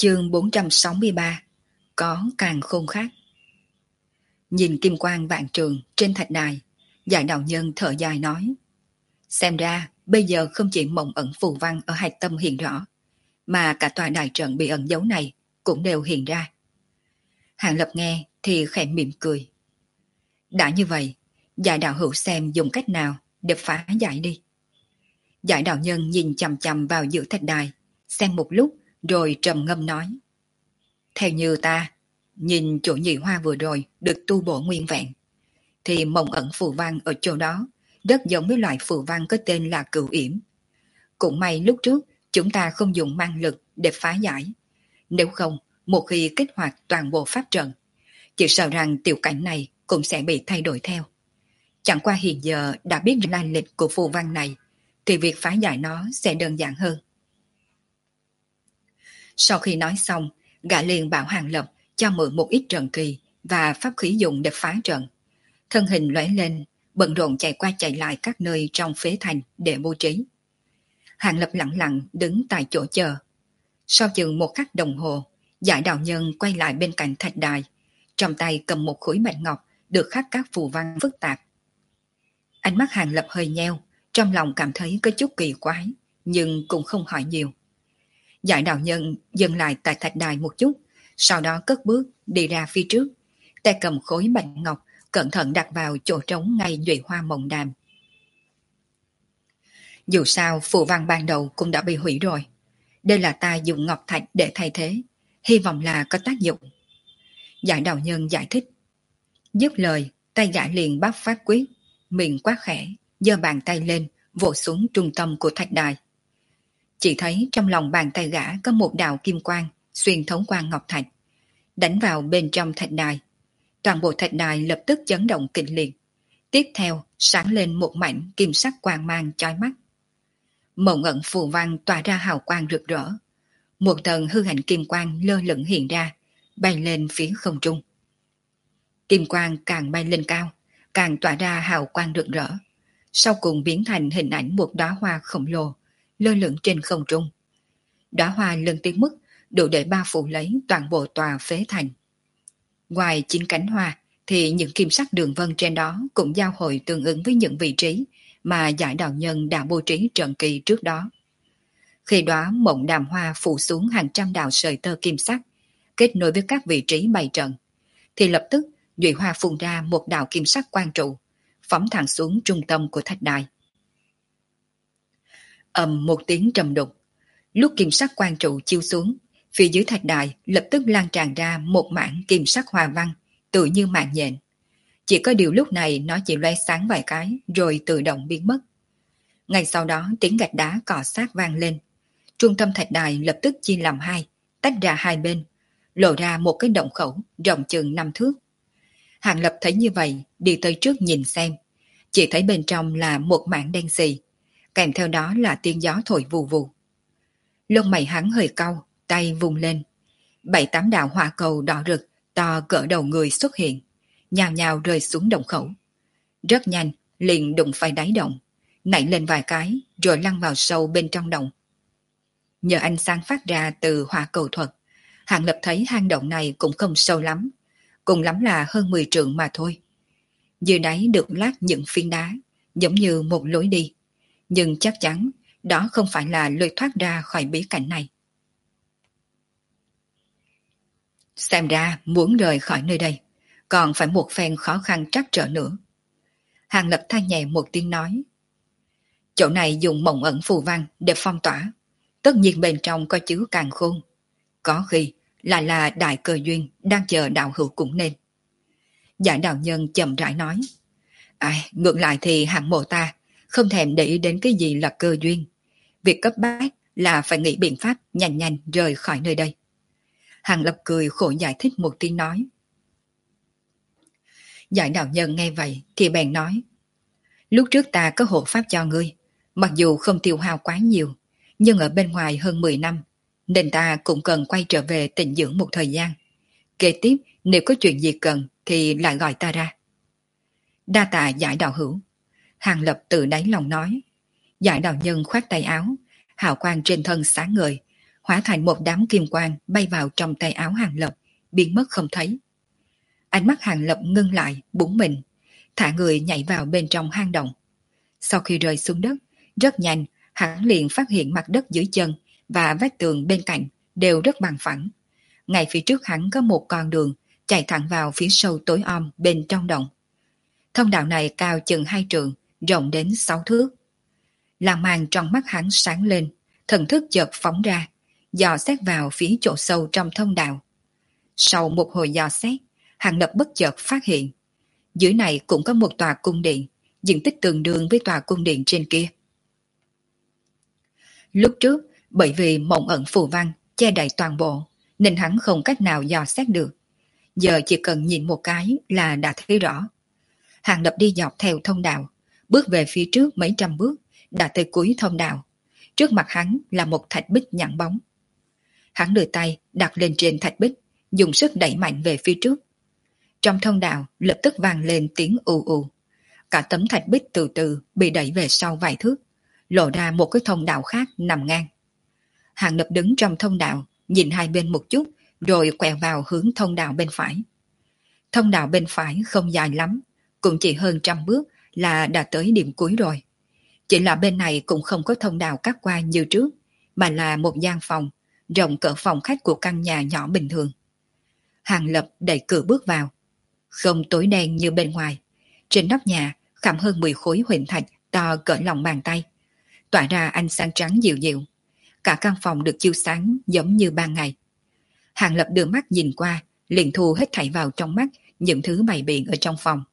Chương 463. Có càng khôn khác. Nhìn kim quang vạn trường trên thạch đài, Giải đạo nhân thở dài nói: xem ra bây giờ không chỉ mộng ẩn phù văn ở hạch tâm hiện rõ, mà cả tòa đại trận bị ẩn dấu này cũng đều hiện ra. Hàng Lập nghe thì khẽ mỉm cười. Đã như vậy, Giải đạo hữu xem dùng cách nào để phá giải đi. Giải đạo nhân nhìn chằm chằm vào giữa thạch đài, xem một lúc rồi trầm ngâm nói: theo như ta, nhìn chỗ nhị hoa vừa rồi được tu bổ nguyên vẹn, thì mộng ẩn phù văn ở chỗ đó rất giống với loại phù văn có tên là cửu yểm. Cũng may lúc trước chúng ta không dùng mang lực để phá giải. Nếu không, một khi kích hoạt toàn bộ pháp trận, chỉ sợ rằng tiểu cảnh này cũng sẽ bị thay đổi theo. Chẳng qua hiện giờ đã biết lai lịch của phù văn này, thì việc phá giải nó sẽ đơn giản hơn. Sau khi nói xong, gã liền bảo Hàng Lập cho mượn một ít trận kỳ và pháp khí dùng để phá trận. Thân hình lóe lên, bận rộn chạy qua chạy lại các nơi trong phế thành để bố trí. Hàng Lập lặng lặng đứng tại chỗ chờ. Sau chừng một khắc đồng hồ, Giải đạo nhân quay lại bên cạnh thạch đài, trong tay cầm một khối bạch ngọc được khắc các phù văn phức tạp. Ánh mắt Hàng Lập hơi nheo, trong lòng cảm thấy có chút kỳ quái, nhưng cũng không hỏi nhiều. Giải đạo nhân dừng lại tại thạch đài một chút, sau đó cất bước đi ra phía trước, tay cầm khối bạch ngọc cẩn thận đặt vào chỗ trống ngay duệ hoa mộng đàm. Dù sao phù văn ban đầu cũng đã bị hủy rồi, đây là ta dùng ngọc thạch để thay thế, hy vọng là có tác dụng. Giải đạo nhân giải thích. Dứt lời, tay gã liền bắp pháp quyết, miệng quát khẽ, giơ bàn tay lên vỗ xuống trung tâm của thạch đài. Chỉ thấy trong lòng bàn tay gã có một đạo kim quang xuyên thấu qua ngọc thạch, đánh vào bên trong thạch đài. Toàn bộ thạch đài lập tức chấn động kịch liệt. Tiếp theo sáng lên một mảnh kim sắc quang mang chói mắt. Mộng ẩn phù văn tỏa ra hào quang rực rỡ. Một tầng hư ảnh kim quang lơ lửng hiện ra, bay lên phía không trung. Kim quang càng bay lên cao, càng tỏa ra hào quang rực rỡ, sau cùng biến thành hình ảnh một đóa hoa khổng lồ lơ lửng trên không trung. Đóa hoa lớn tới mức đủ để bao phủ lấy toàn bộ tòa phế thành. Ngoài chín cánh hoa thì những kim sắc đường vân trên đó cũng giao hội tương ứng với những vị trí mà Giải đạo nhân đã bố trí trận kỳ trước đó. Khi đóa mộng đàm hoa phủ xuống hàng trăm đạo sợi tơ kim sắc, kết nối với các vị trí bày trận, thì lập tức duệ hoa phun ra một đạo kim sắc quang trụ, phóng thẳng xuống trung tâm của thạch đài. Ầm một tiếng trầm đục, lúc kim sắc quang trụ chiếu xuống, phía dưới thạch đài lập tức lan tràn ra một mảng kim sắc hoa văn, tự như mạng nhện. Chỉ có điều lúc này nó chỉ lóe sáng vài cái rồi tự động biến mất. Ngay sau đó tiếng gạch đá cọ sát vang lên. Trung tâm thạch đài lập tức chia làm hai, tách ra hai bên, lộ ra một cái động khẩu rộng chừng 5 thước. Hàng Lập thấy như vậy, đi tới trước nhìn xem. Chỉ thấy bên trong là một mảng đen xì, kèm theo đó là tiếng gió thổi vù vù. Lông mày hắn hơi cau, tay vùng lên. 7-8 đạo hỏa cầu đỏ rực, to cỡ đầu người xuất hiện, nhào nhào rơi xuống động khẩu. Rất nhanh, liền đụng phải đáy động, nảy lên vài cái, rồi lăn vào sâu bên trong động. Nhờ ánh sáng phát ra từ hỏa cầu thuật, Hàng Lập thấy hang động này cũng không sâu lắm, cùng lắm là hơn 10 trượng mà thôi. Dưới đáy được lát những phiến đá, giống như một lối đi, nhưng chắc chắn đó không phải là lối thoát ra khỏi bí cảnh này. Xem ra muốn rời khỏi nơi đây, còn phải một phen khó khăn trắc trở nữa. Hàng Lập than nhẹ một tiếng nói. Chỗ này dùng mộng ẩn phù văn để phong tỏa, tất nhiên bên trong có chứa càn khôn. Có khi lại là đại cơ duyên đang chờ đạo hữu cũng nên. Giải đạo nhân chậm rãi nói. Ngược lại thì hạng mộ ta không thèm để ý đến cái gì là cơ duyên. Việc cấp bách là phải nghĩ biện pháp nhanh nhanh rời khỏi nơi đây. Hàng Lập cười khổ giải thích một tiếng nói. Giải đạo nhân nghe vậy thì bèn nói. Lúc trước ta có hộ pháp cho ngươi, mặc dù không tiêu hao quá nhiều, nhưng ở bên ngoài hơn 10 năm, nên ta cũng cần quay trở về tịnh dưỡng một thời gian. Kế tiếp nếu có chuyện gì cần thì lại gọi ta ra. Đa tạ Giải đạo hữu. Hàng Lập từ đáy lòng nói. Giải đạo nhân khoát tay áo, hào quang trên thân sáng ngời, hóa thành một đám kim quang bay vào trong tay áo Hàng Lập, biến mất không thấy. Ánh mắt Hàng Lập ngưng lại, búng mình, thả người nhảy vào bên trong hang động. Sau khi rơi xuống đất, rất nhanh, hắn liền phát hiện mặt đất dưới chân và vách tường bên cạnh đều rất bằng phẳng. Ngay phía trước hắn có một con đường chạy thẳng vào phía sâu tối om bên trong động. Thông đạo này cao chừng 2 trượng, rộng đến 6 thước. Làng màng trong mắt hắn sáng lên, thần thức chợt phóng ra, dò xét vào phía chỗ sâu trong thông đạo. Sau một hồi dò xét, Hàng Lập bất chợt phát hiện, dưới này cũng có một tòa cung điện, diện tích tương đương với tòa cung điện trên kia. Lúc trước, bởi vì mộng ẩn phù văn che đậy toàn bộ, nên hắn không cách nào dò xét được. Giờ chỉ cần nhìn một cái là đã thấy rõ. Hàng Lập đi dọc theo thông đạo, bước về phía trước mấy trăm bước, đã tới cuối thông đạo. Trước mặt hắn là một thạch bích nhẵn bóng. Hắn đưa tay đặt lên trên thạch bích, dùng sức đẩy mạnh về phía trước. Trong thông đạo lập tức vang lên tiếng ù ù. Cả tấm thạch bích từ từ bị đẩy về sau vài thước, lộ ra một cái thông đạo khác nằm ngang. Hàng Lập đứng trong thông đạo, nhìn hai bên một chút, rồi quẹo vào hướng thông đạo bên phải. Thông đạo bên phải không dài lắm, cũng chỉ hơn 100 bước là đã tới điểm cuối rồi. Chỉ là bên này cũng không có thông đạo cắt qua như trước, mà là một gian phòng, rộng cỡ phòng khách của căn nhà nhỏ bình thường. Hàng Lập đẩy cửa bước vào. Không tối đen như bên ngoài. Trên nóc nhà khảm hơn 10 khối huỳnh thạch to cỡ lòng bàn tay, tỏa ra ánh sáng trắng dịu dịu. Cả căn phòng được chiếu sáng giống như ban ngày. Hàng Lập đưa mắt nhìn qua, liền thu hết thảy vào trong mắt những thứ bày biện ở trong phòng.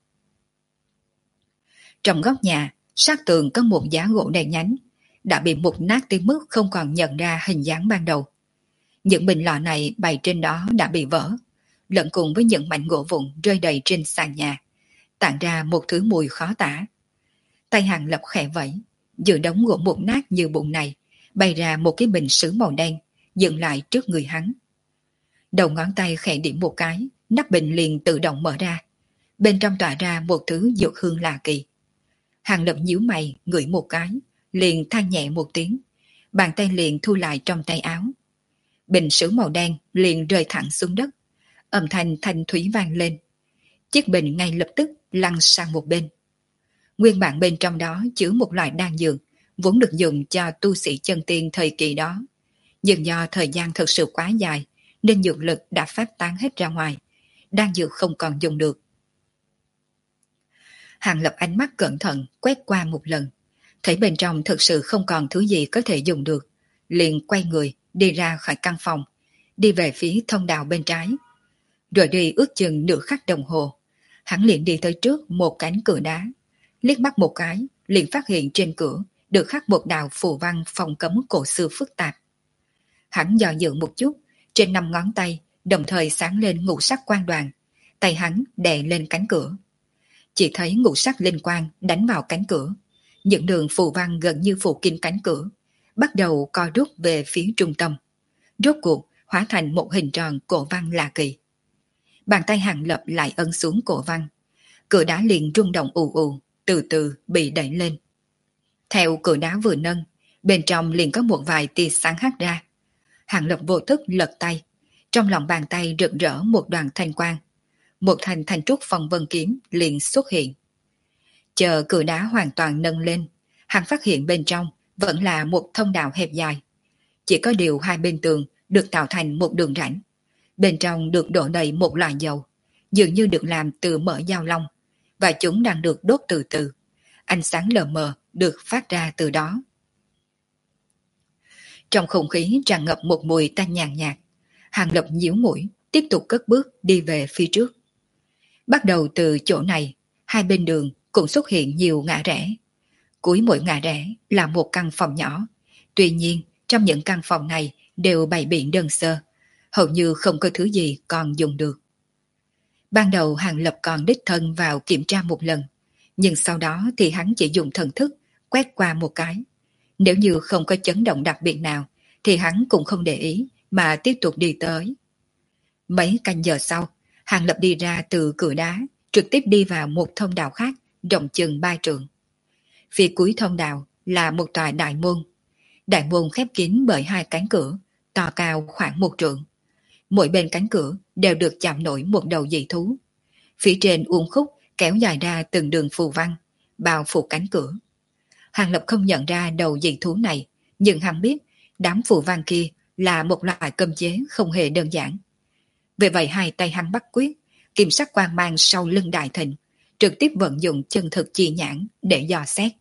Trong góc nhà, sát tường có một giá gỗ đen nhánh, đã bị mục nát tới mức không còn nhận ra hình dáng ban đầu. Những bình lọ này bày trên đó đã bị vỡ, lẫn cùng với những mảnh gỗ vụn rơi đầy trên sàn nhà, tản ra một thứ mùi khó tả. Tay Hàng Lập khẽ vẫy, giữa đống gỗ mục nát như bụng này, bày ra một cái bình sứ màu đen, dựng lại trước người hắn. Đầu ngón tay khẽ điểm một cái, nắp bình liền tự động mở ra. Bên trong tỏa ra một thứ dược hương lạ kỳ. Hàng Lập nhíu mày, ngửi một cái, liền than nhẹ một tiếng, bàn tay liền thu lại trong tay áo. Bình sứ màu đen liền rơi thẳng xuống đất, âm thanh thanh thúy vang lên. Chiếc bình ngay lập tức lăn sang một bên. Nguyên bản bên trong đó chứa một loại đan dược, vốn được dùng cho tu sĩ chân tiên thời kỳ đó. Nhưng do thời gian thật sự quá dài, nên dược lực đã phát tán hết ra ngoài, đan dược không còn dùng được. Hàng Lập ánh mắt cẩn thận quét qua một lần, thấy bên trong thực sự không còn thứ gì có thể dùng được, liền quay người đi ra khỏi căn phòng, đi về phía thông đạo bên trái. Rồi đi ước chừng nửa khắc đồng hồ, hắn liền đi tới trước một cánh cửa đá, liếc mắt một cái, liền phát hiện trên cửa được khắc một đạo phù văn phong cấm cổ xưa phức tạp. Hắn dò dự một chút, trên 5 ngón tay đồng thời sáng lên ngũ sắc quang đoàn, tay hắn đè lên cánh cửa. Chỉ thấy ngũ sắc linh quang đánh vào cánh cửa, những đường phù văn gần như phủ kín cánh cửa, bắt đầu co rút về phía trung tâm, rốt cuộc hóa thành một hình tròn cổ văn lạ kỳ. Bàn tay Hàng Lập lại ấn xuống cổ văn, cửa đá liền rung động ù ù, từ từ bị đẩy lên. Theo cửa đá vừa nâng, bên trong liền có một vài tia sáng hắt ra. Hàng Lập vô thức lật tay, trong lòng bàn tay rực rỡ một đoàn thanh quang, một thanh thanh trúc phong vân kiếm liền xuất hiện. Chờ cửa đá hoàn toàn nâng lên, hắn phát hiện bên trong vẫn là một thông đạo hẹp dài. Chỉ có điều hai bên tường được tạo thành một đường rãnh. Bên trong được đổ đầy một loại dầu, dường như được làm từ mỡ dao long, và chúng đang được đốt từ từ. Ánh sáng lờ mờ được phát ra từ đó. Trong không khí tràn ngập một mùi tanh nhàn nhạt. Hàng Lập nhíu mũi, tiếp tục cất bước đi về phía trước. Bắt đầu từ chỗ này, hai bên đường cũng xuất hiện nhiều ngã rẽ. Cuối mỗi ngã rẽ là một căn phòng nhỏ. Tuy nhiên, trong những căn phòng này đều bày biện đơn sơ, hầu như không có thứ gì còn dùng được. Ban đầu Hàng Lập còn đích thân vào kiểm tra một lần, nhưng sau đó thì hắn chỉ dùng thần thức quét qua một cái. Nếu như không có chấn động đặc biệt nào thì hắn cũng không để ý mà tiếp tục đi tới. Mấy canh giờ sau, Hàng Lập đi ra từ cửa đá, trực tiếp đi vào một thông đạo khác rộng chừng 3 trượng. Phía cuối thông đạo là một tòa đại môn. Đại môn khép kín bởi 2 cánh cửa, to cao khoảng 1 trượng. Mỗi bên cánh cửa đều được chạm nổi một đầu dị thú. Phía trên uốn khúc kéo dài ra từng đường phù văn, bao phủ cánh cửa. Hàng Lập không nhận ra đầu dị thú này, nhưng hắn biết đám phù văn kia là một loại cấm chế không hề đơn giản. Vì vậy hai tay hắn bắt quyết, kiểm sắc quang mang sau lưng đại thịnh, trực tiếp vận dụng chân thực chi nhãn để dò xét.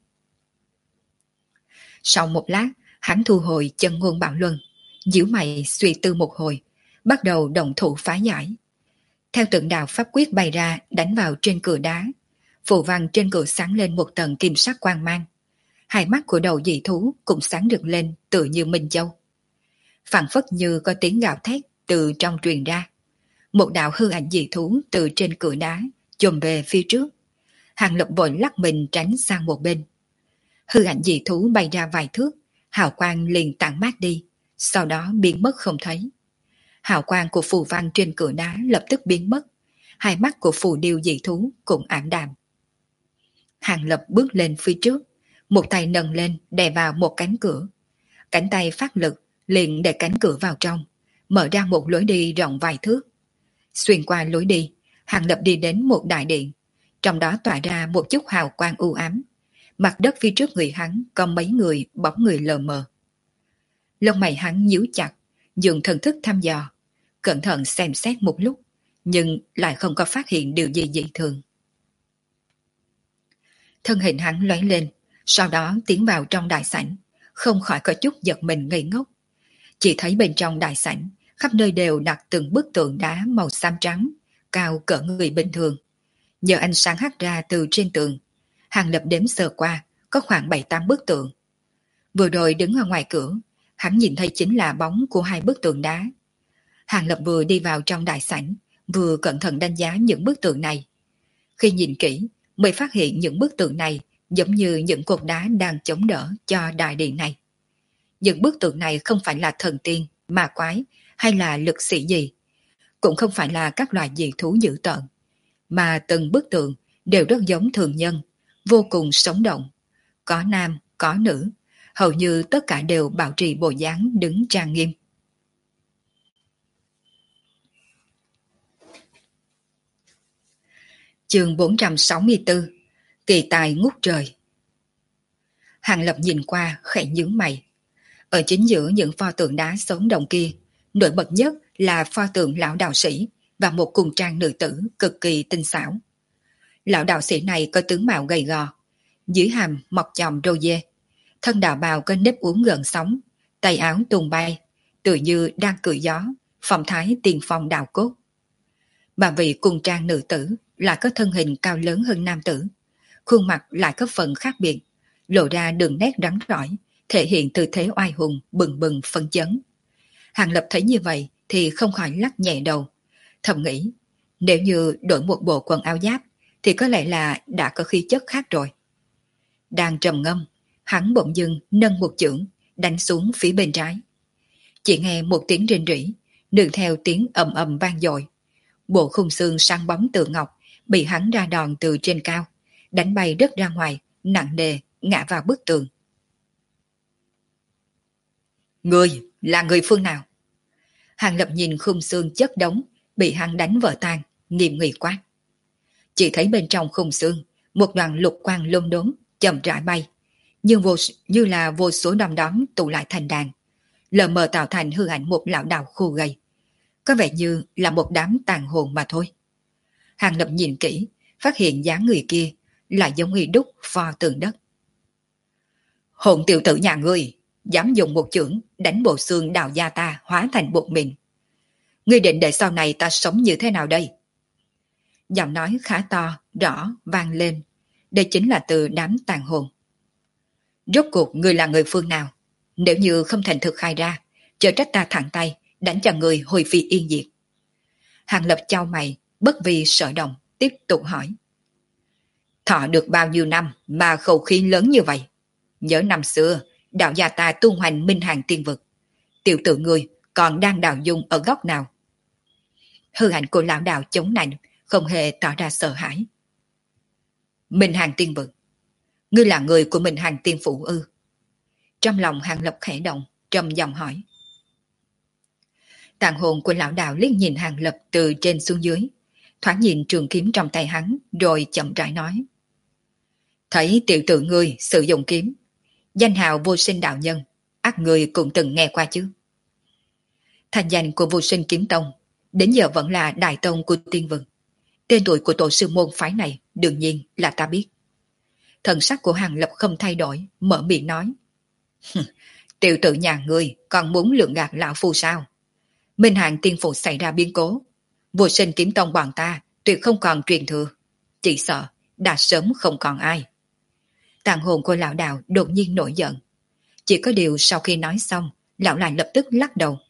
Sau một lát, hắn thu hồi chân ngôn bảo luân, nhíu mày suy tư một hồi, bắt đầu động thủ phá giải. Theo từng đạo pháp quyết bày ra đánh vào trên cửa đá, phù văn trên cửa sáng lên một tầng kim sắc quang mang. Hai mắt của đầu dị thú cũng sáng rực lên tựa như minh châu. Phảng phất như có tiếng gào thét từ trong truyền ra. Một đạo hư ảnh dị thú từ trên cửa đá chồm về phía trước. Hàng Lập vội lắc mình tránh sang một bên. Hư ảnh dị thú bay ra vài thước, hào quang liền tản mát đi, sau đó biến mất không thấy. Hào quang của phù văn trên cửa đá lập tức biến mất, hai mắt của phù điêu dị thú cũng ảm đạm. Hàng Lập bước lên phía trước, một tay nâng lên đè vào một cánh cửa. Cánh tay phát lực liền để cánh cửa vào trong, mở ra một lối đi rộng vài thước. Xuyên qua lối đi, Hàng Lập đi đến một đại điện, trong đó tỏa ra một chút hào quang u ám. Mặt đất phía trước người hắn có mấy người bóng người lờ mờ. Lông mày hắn nhíu chặt, dùng thần thức thăm dò, cẩn thận xem xét một lúc, nhưng lại không có phát hiện điều gì dị thường. Thân hình hắn lóe lên, sau đó tiến vào trong đại sảnh, không khỏi có chút giật mình ngây ngốc. Chỉ thấy bên trong đại sảnh, khắp nơi đều đặt từng bức tượng đá màu xám trắng, cao cỡ người bình thường. Nhờ ánh sáng hắt ra từ trên tường, Hàng Lập đếm sơ qua, có khoảng 7-8 bức tượng. Vừa rồi đứng ở ngoài cửa, hắn nhìn thấy chính là bóng của hai bức tượng đá. Hàng Lập vừa đi vào trong đại sảnh, vừa cẩn thận đánh giá những bức tượng này. Khi nhìn kỹ, mới phát hiện những bức tượng này giống như những cột đá đang chống đỡ cho đại điện này. Những bức tượng này không phải là thần tiên, ma quái hay là lực sĩ gì, cũng không phải là các loài dị thú dữ tợn, mà từng bức tượng đều rất giống thường nhân, vô cùng sống động. Có nam, có nữ, hầu như tất cả đều bảo trì bộ dáng đứng trang nghiêm. Chương 464, kỳ tài ngút trời. Hàng Lập nhìn qua khẽ nhướng mày. Ở chính giữa những pho tượng đá sống động kia, nổi bật nhất là pho tượng lão đạo sĩ và một cung trang nữ tử cực kỳ tinh xảo. Lão đạo sĩ này có tướng mạo gầy gò, dưới hàm mọc chòm râu dê, thân đạo bào có nếp uốn gần sóng, tay áo tung bay, tựa như đang cười gió, phong thái tiền phong đạo cốt. Mà vị cung trang nữ tử lại có thân hình cao lớn hơn nam tử, khuôn mặt lại có phần khác biệt, lộ ra đường nét rắn rỏi, thể hiện tư thế oai hùng bừng bừng phấn chấn. Hàng Lập thấy như vậy thì không khỏi lắc nhẹ đầu, thầm nghĩ nếu như đổi một bộ quần áo giáp thì có lẽ là đã có khí chất khác rồi. Đang trầm ngâm, hắn bỗng dưng nâng một chưởng đánh xuống phía bên trái. Chỉ nghe một tiếng rên rỉ, nương theo tiếng ầm ầm vang dội. Bộ khung xương sáng bóng tượng ngọc bị hắn ra đòn từ trên cao, đánh bay đất ra ngoài, nặng nề ngã vào bức tường. Người là người phương nào? Hàng Lập nhìn khung xương chất đống bị hắn đánh vỡ tan, nghiêm nghị quát. Chỉ thấy bên trong khung xương một đoàn lục quang lông đốm chậm rãi bay, như là vô số đom đóm tụ lại thành đàn, lờ mờ tạo thành hư ảnh một lão đạo khô gầy, có vẻ như là một đám tàn hồn mà thôi. Hàng Lập nhìn kỹ, phát hiện dáng người kia lại giống y đúc pho tượng đất. Hồn tiểu tử nhà ngươi, dám dùng một chưởng đánh bộ xương đạo gia ta hóa thành bột mịn. Ngươi định để sau này ta sống như thế nào đây? Giọng nói khá to, rõ, vang lên. Đây chính là từ đám tàn hồn. Rốt cuộc ngươi là người phương nào? Nếu như không thành thực khai ra, chớ trách ta thẳng tay, đánh cho người hồi phi yên diệt. Hàng Lập chau mày, bất vì sợ động, tiếp tục hỏi. Thọ được bao nhiêu năm mà khẩu khí lớn như vậy? Nhớ năm xưa, đạo gia ta tu hoành minh hàng tiên vực. Tiểu tử ngươi còn đang đào dung ở góc nào? Hư ảnh của lão đạo chống nạnh, không hề tỏ ra sợ hãi. Minh hàng tiên vực. Ngươi là người của Minh hàng tiên phủ ư? Trong lòng Hàng Lập khẽ động, trầm giọng hỏi. Tàn hồn của lão đạo liếc nhìn Hàng Lập từ trên xuống dưới, thoáng nhìn trường kiếm trong tay hắn, rồi chậm rãi nói. Thấy tiểu tử ngươi sử dụng kiếm, danh hào vô sinh đạo nhân, ắt ngươi cũng từng nghe qua chứ. Thành danh của vô sinh kiếm tông, đến giờ vẫn là đại tông của tiên vực. Tên tuổi của tổ sư môn phái này đương nhiên là ta biết. Thần sắc của Hàng Lập không thay đổi, mở miệng nói. Tiểu tử nhà ngươi còn muốn lường gạt lão phu sao? Minh Hàng tiên phụ xảy ra biến cố, vô sinh kiếm tông bọn ta tuyệt không còn truyền thừa. Chỉ sợ đã sớm không còn ai. Tàn hồn của lão đạo đột nhiên nổi giận. Chỉ có điều sau khi nói xong, lão lại lập tức lắc đầu.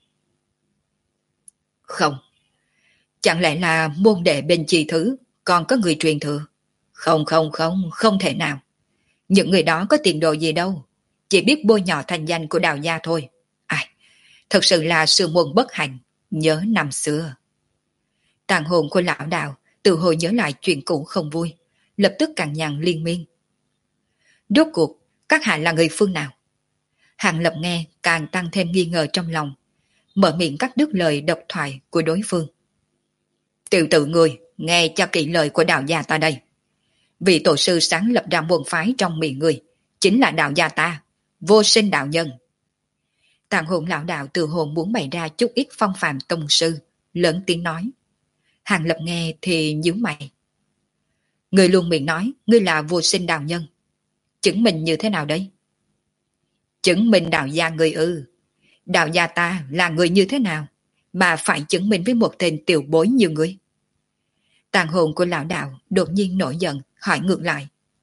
Không. Chẳng lẽ là môn đệ bên Chi Thứ còn có người truyền thừa? Không, không thể nào. Những người đó có tiền đồ gì đâu, chỉ biết bôi nhọ thành danh của Đào gia thôi. Ai, thật sự là sư môn bất hạnh, nhớ năm xưa. Tàn hồn của lão đạo từ hồi nhớ lại chuyện cũ không vui, lập tức cằn nhằn liên miên. Rốt cuộc, các hạ là người phương nào? Hàng Lập nghe càng tăng thêm nghi ngờ trong lòng, mở miệng cắt đứt lời độc thoại của đối phương. Tiểu tử người, nghe cho kỹ lời của đạo gia ta đây. Vị tổ sư sáng lập ra môn phái trong miệng người, chính là đạo gia ta, vô sinh đạo nhân. Tàn hồn lão đạo từ hồn muốn bày ra chút ít phong phạm tông sư, lớn tiếng nói. Hàng Lập nghe thì nhíu mày. Người luôn miệng nói, ngươi là vô sinh đạo nhân. Chứng minh như thế nào đấy? Chứng minh đạo gia người ư? Đạo gia ta là người như thế nào mà phải chứng minh với một tên tiểu bối như ngươi? Tàn hồn của lão đạo đột nhiên nổi giận, hỏi ngược lại.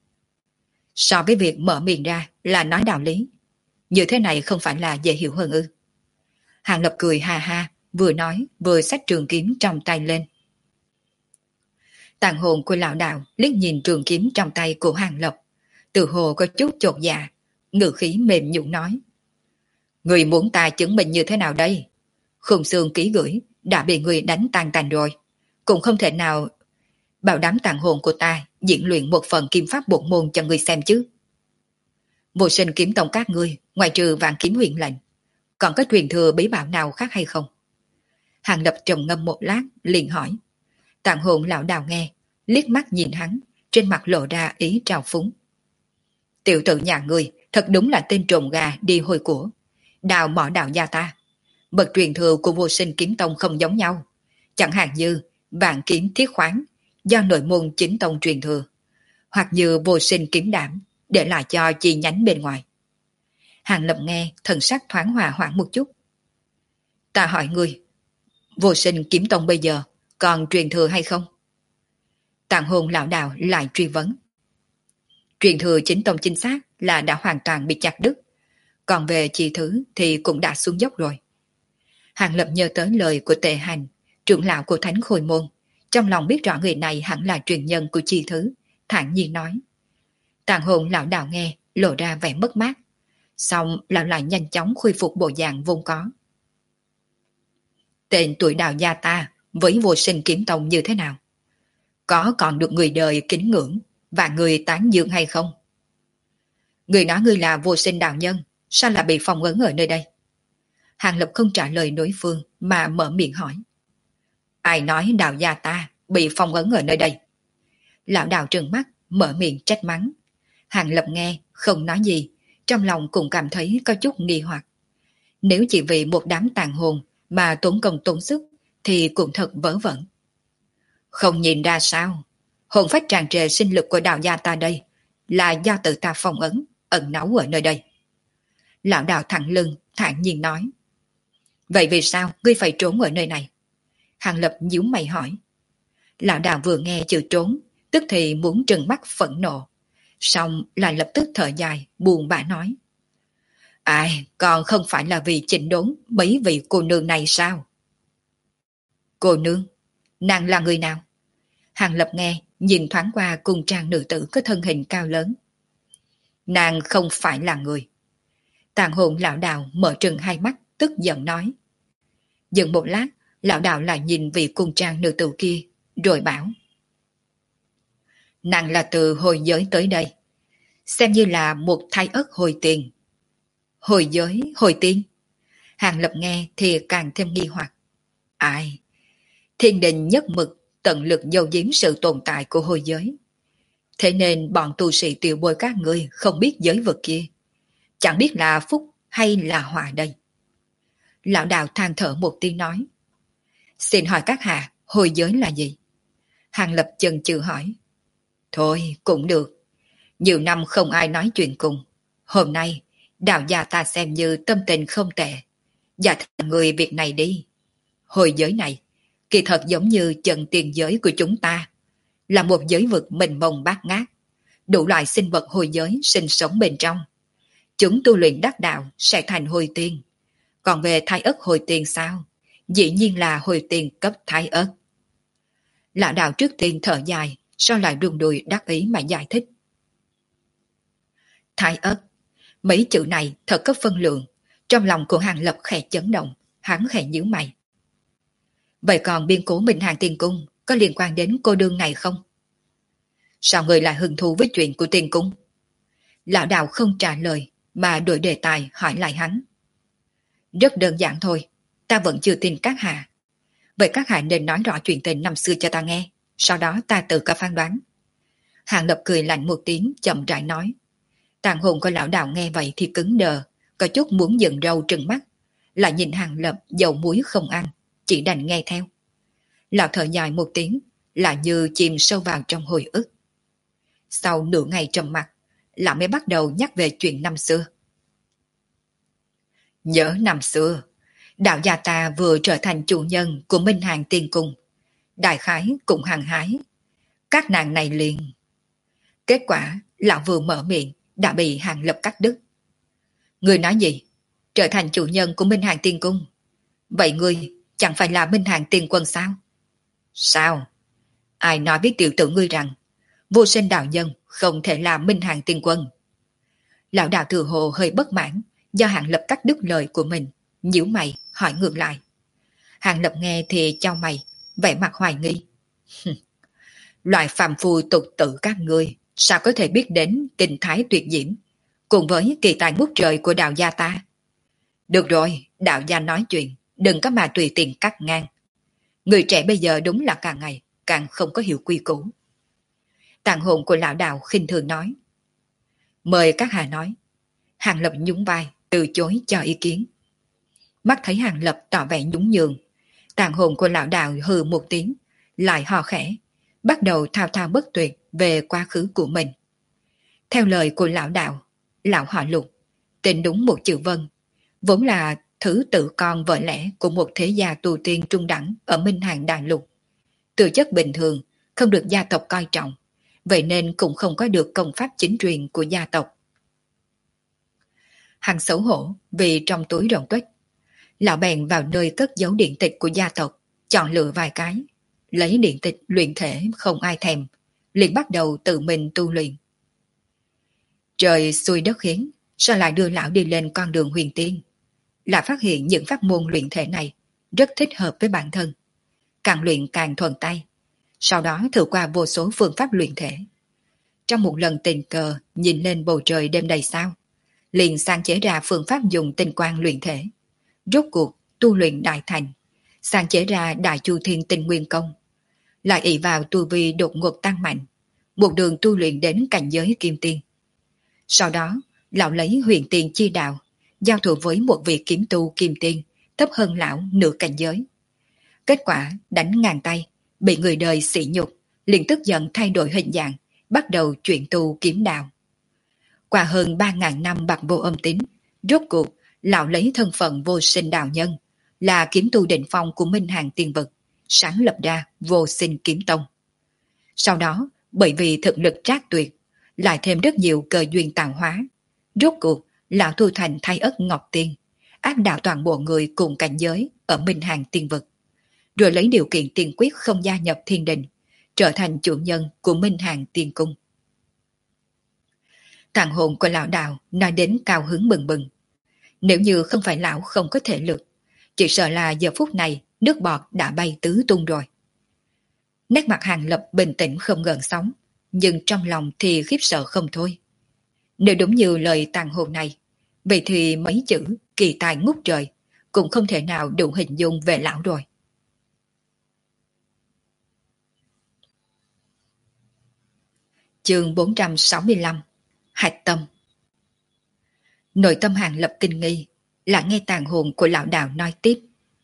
So với việc mở miệng ra là nói đạo lý, như thế này không phải là dễ hiểu hơn ư? Hàng Lập cười ha ha, vừa nói vừa xách trường kiếm trong tay lên. Tàn hồn của lão đạo liếc nhìn trường kiếm trong tay của Hàng Lập, từ hồ có chút chột dạ, ngữ khí mềm nhũn nói. Người muốn ta chứng minh như thế nào đây? Khung xương ký gửi đã bị người đánh tan tành rồi, cũng không thể nào bảo đảm tàn hồn của ta diễn luyện một phần kim pháp bổn môn cho người xem chứ. Vô sinh kiếm tông các ngươi, ngoài trừ vạn kiếm huyền lệnh, còn có truyền thừa bí bảo nào khác hay không? Hàng Lập trầm ngâm một lát, liền hỏi. Tàn hồn lão đào nghe, liếc mắt nhìn hắn, trên mặt lộ ra ý trào phúng. Tiểu tử nhà ngươi thật đúng là tên trộm gà đi hôi của, đào mỏ đạo gia ta. Bậc truyền thừa của vô sinh kiếm tông không giống nhau, chẳng hạn như vạn kiếm thiết khoáng do nội môn chính tông truyền thừa, hoặc như vô sinh kiếm đảm để lại cho chi nhánh bên ngoài. Hàng Lập nghe thần sắc thoáng hòa hoãn một chút. Ta hỏi ngươi, vô sinh kiếm tông bây giờ còn truyền thừa hay không? Tàn hồn lão đạo lại truy vấn. Truyền thừa chính tông chính xác là đã hoàn toàn bị chặt đứt, còn về Chi Thứ thì cũng đã xuống dốc rồi. Hàng Lập nhớ tới lời của Tề Hành, trưởng lão của Thánh Khôi Môn, trong lòng biết rõ người này hẳn là truyền nhân của Chi Thứ, thản nhiên nói. Tàn hồn lão đạo nghe lộ ra vẻ mất mát, xong lão lại nhanh chóng khôi phục bộ dạng vốn có. Tên tuổi đạo gia ta với vô sinh kiếm tông như thế nào? Có còn được người đời kính ngưỡng và người tán dương hay không? Người nói ngươi là vô sinh đạo nhân, sao lại bị phong ấn ở nơi đây? Hàng Lập không trả lời đối phương mà mở miệng hỏi. Ai nói đạo gia ta bị phong ấn ở nơi đây? Lão đạo trừng mắt, mở miệng trách mắng. Hàng Lập nghe, không nói gì, trong lòng cũng cảm thấy có chút nghi hoặc. Nếu chỉ vì một đám tàn hồn mà tốn công tốn sức thì cũng thật vớ vẩn. Không nhìn ra sao, hồn phách tràn trề sinh lực của đạo gia ta đây là do tự ta phong ấn, ẩn náu ở nơi đây. Lão đạo thẳng lưng, thản nhiên nói. Vậy vì sao ngươi phải trốn ở nơi này? Hàng Lập nhíu mày hỏi. Lão đạo vừa nghe chữ trốn, tức thì muốn trừng mắt phẫn nộ, xong lại lập tức thở dài, buồn bã nói. Ai, còn không phải là vì chỉnh đốn mấy vị cô nương này sao? Cô nương? Nàng là người nào? Hàng Lập nghe, nhìn thoáng qua cùng trang nữ tử có thân hình cao lớn. Nàng không phải là người. Tàn hồn lão đạo mở trừng hai mắt, tức giận nói. Dừng một lát, lão đạo lại nhìn vị cung trang nữ tử kia, rồi bảo. Nàng là từ hồi giới tới đây, xem như là một thái ất hồi tiền. Hồi giới, hồi tiên? Hàng Lập nghe thì càng thêm nghi hoặc. Ai? Thiên đình nhất mực tận lực giấu giếm sự tồn tại của hồi giới. Thế nên bọn tu sĩ tiểu bối các ngươi không biết giới vực kia. Chẳng biết là phúc hay là họa đây. Lão đạo than thở một tiếng nói. Xin hỏi các hạ, hồi giới là gì? Hàng Lập chần chừ hỏi. Thôi, cũng được. Nhiều năm không ai nói chuyện cùng. Hôm nay, đạo gia ta xem như tâm tình không tệ. Dạ thành người việc này đi. Hồi giới này, kỳ thật giống như trận tiền giới của chúng ta. Là một giới vực mênh mông bát ngát. Đủ loại sinh vật hồi giới sinh sống bên trong. Chúng tu luyện đắc đạo sẽ thành hồi tiên. Còn về thái ất hồi tiên sao? Dĩ nhiên là hồi tiên cấp thái ất. Lão đạo trước tiên thở dài, sau lại rung đùi đắc ý mà giải thích. Thái ất, mấy chữ này thật có phân lượng. Trong lòng của Hàng Lập khẽ chấn động, hắn khẽ nhíu mày. Vậy còn biên cố Minh Hàng Tiên Cung có liên quan đến cô đương này không? Sao người lại hứng thú với chuyện của Tiên Cung? Lão đạo không trả lời, mà đổi đề tài hỏi lại hắn. Rất đơn giản thôi, ta vẫn chưa tin các hạ. Vậy các hạ nên nói rõ chuyện tình năm xưa cho ta nghe, sau đó ta tự có phán đoán. Hàng Lập cười lạnh một tiếng, chậm rãi nói. Tàn hồn của lão đạo nghe vậy thì cứng đờ, có chút muốn dựng râu trừng mắt, lại nhìn Hàng Lập dầu muối không ăn, chỉ đành nghe theo. Lão thở dài một tiếng, lại như chìm sâu vào trong hồi ức. Sau nửa ngày trầm mặc, lão mới bắt đầu nhắc về chuyện năm xưa. Nhớ năm xưa, đạo gia ta vừa trở thành chủ nhân của Minh Hàng Tiên Cung. Đại khái cũng hăng hái. Các nàng này liền. Kết quả, lão vừa mở miệng, đã bị Hàng Lập cắt đứt. Người nói gì? Trở thành chủ nhân của Minh Hàng Tiên Cung. Vậy ngươi chẳng phải là Minh Hàng Tiên Quân sao? Sao? Ai nói với tiểu tử ngươi rằng vô sinh đạo nhân không thể là Minh Hàng Tiên Quân? Lão đạo Thừa Hồ hơi bất mãn do Hàng Lập cắt đứt lời của mình, nhíu mày hỏi ngược lại. Hàng Lập nghe thì chau mày, vẻ mặt hoài nghi. Loại phàm phu tục tử các ngươi sao có thể biết đến tình thái tuyệt diễm cùng với kỳ tài ngút trời của đạo gia ta? Được rồi, đạo gia nói chuyện, đừng có mà tùy tiện cắt ngang. Người trẻ bây giờ đúng là càng ngày càng không có hiểu quy củ. Tàn hồn của lão đạo khinh thường nói. Mời các hạ nói. Hàng Lập nhún vai, từ chối cho ý kiến. Mắt thấy Hàng Lập tỏ vẻ nhún nhường, tàn hồn của lão đạo hừ một tiếng, lại hò khẽ, bắt đầu thao thao bất tuyệt về quá khứ của mình. Theo lời của lão đạo, lão họ Lục, tên đúng một chữ Vân, vốn là thứ tự con vợ lẽ của một thế gia tu tiên trung đẳng ở Minh Hàng Đại Lục. Từ chất bình thường, không được gia tộc coi trọng, vậy nên cũng không có được công pháp chính truyền của gia tộc. Hắn xấu hổ vì trong túi rộng tuếch. Lão bèn vào nơi cất giấu điện tịch của gia tộc, chọn lựa vài cái, lấy điện tịch luyện thể không ai thèm, liền bắt đầu tự mình tu luyện. Trời xui đất khiến, sao lại đưa lão đi lên con đường huyền tiên? Là phát hiện những pháp môn luyện thể này rất thích hợp với bản thân. Càng luyện càng thuần tay, sau đó thử qua vô số phương pháp luyện thể. Trong một lần tình cờ nhìn lên bầu trời đêm đầy sao, liền sáng chế ra phương pháp dùng tinh quang luyện thể. Rốt cuộc tu luyện đại thành, sáng chế ra Đại Chu Thiên Tinh Nguyên Công, lại ỷ vào tu vi đột ngột tăng mạnh, một đường tu luyện đến cảnh giới kim tiên. Sau đó, lão lấy huyền tiên chi đạo, giao thủ với một vị kiếm tu kim tiên, thấp hơn lão nửa cảnh giới. Kết quả đánh ngang tay, bị người đời sỉ nhục, liền tức giận thay đổi hình dạng, bắt đầu chuyển tu kiếm đạo. Qua hơn 3.000 năm bạc vô âm tín, rốt cuộc lão lấy thân phận vô sinh đạo nhân, là kiếm tu đỉnh phong của Minh Hàng Tiên Vực, sáng lập ra Vô Sinh Kiếm Tông. Sau đó, bởi vì thực lực trác tuyệt, lại thêm rất nhiều cơ duyên tạo hóa, rốt cuộc lão thu thành Thái Ất Ngọc Tiên, áp đảo toàn bộ người cùng cảnh giới ở Minh Hàng Tiên Vực, rồi lấy điều kiện tiên quyết không gia nhập thiên đình, trở thành chủ nhân của Minh Hàng Tiên Cung. Tàn hồn của lão đạo nói đến cao hứng bừng bừng. Nếu như không phải lão không có thể lực, chỉ sợ là giờ phút này nước bọt đã bay tứ tung rồi. Nét mặt Hàng Lập bình tĩnh không gợn sóng, nhưng trong lòng thì khiếp sợ không thôi. Nếu đúng như lời tàn hồn này, vậy thì mấy chữ kỳ tài ngút trời cũng không thể nào đủ hình dung về lão rồi. Chương 465. Hạch tâm. Nội tâm Hàng Lập kinh nghi, là nghe tàn hồn của lão đạo nói tiếp.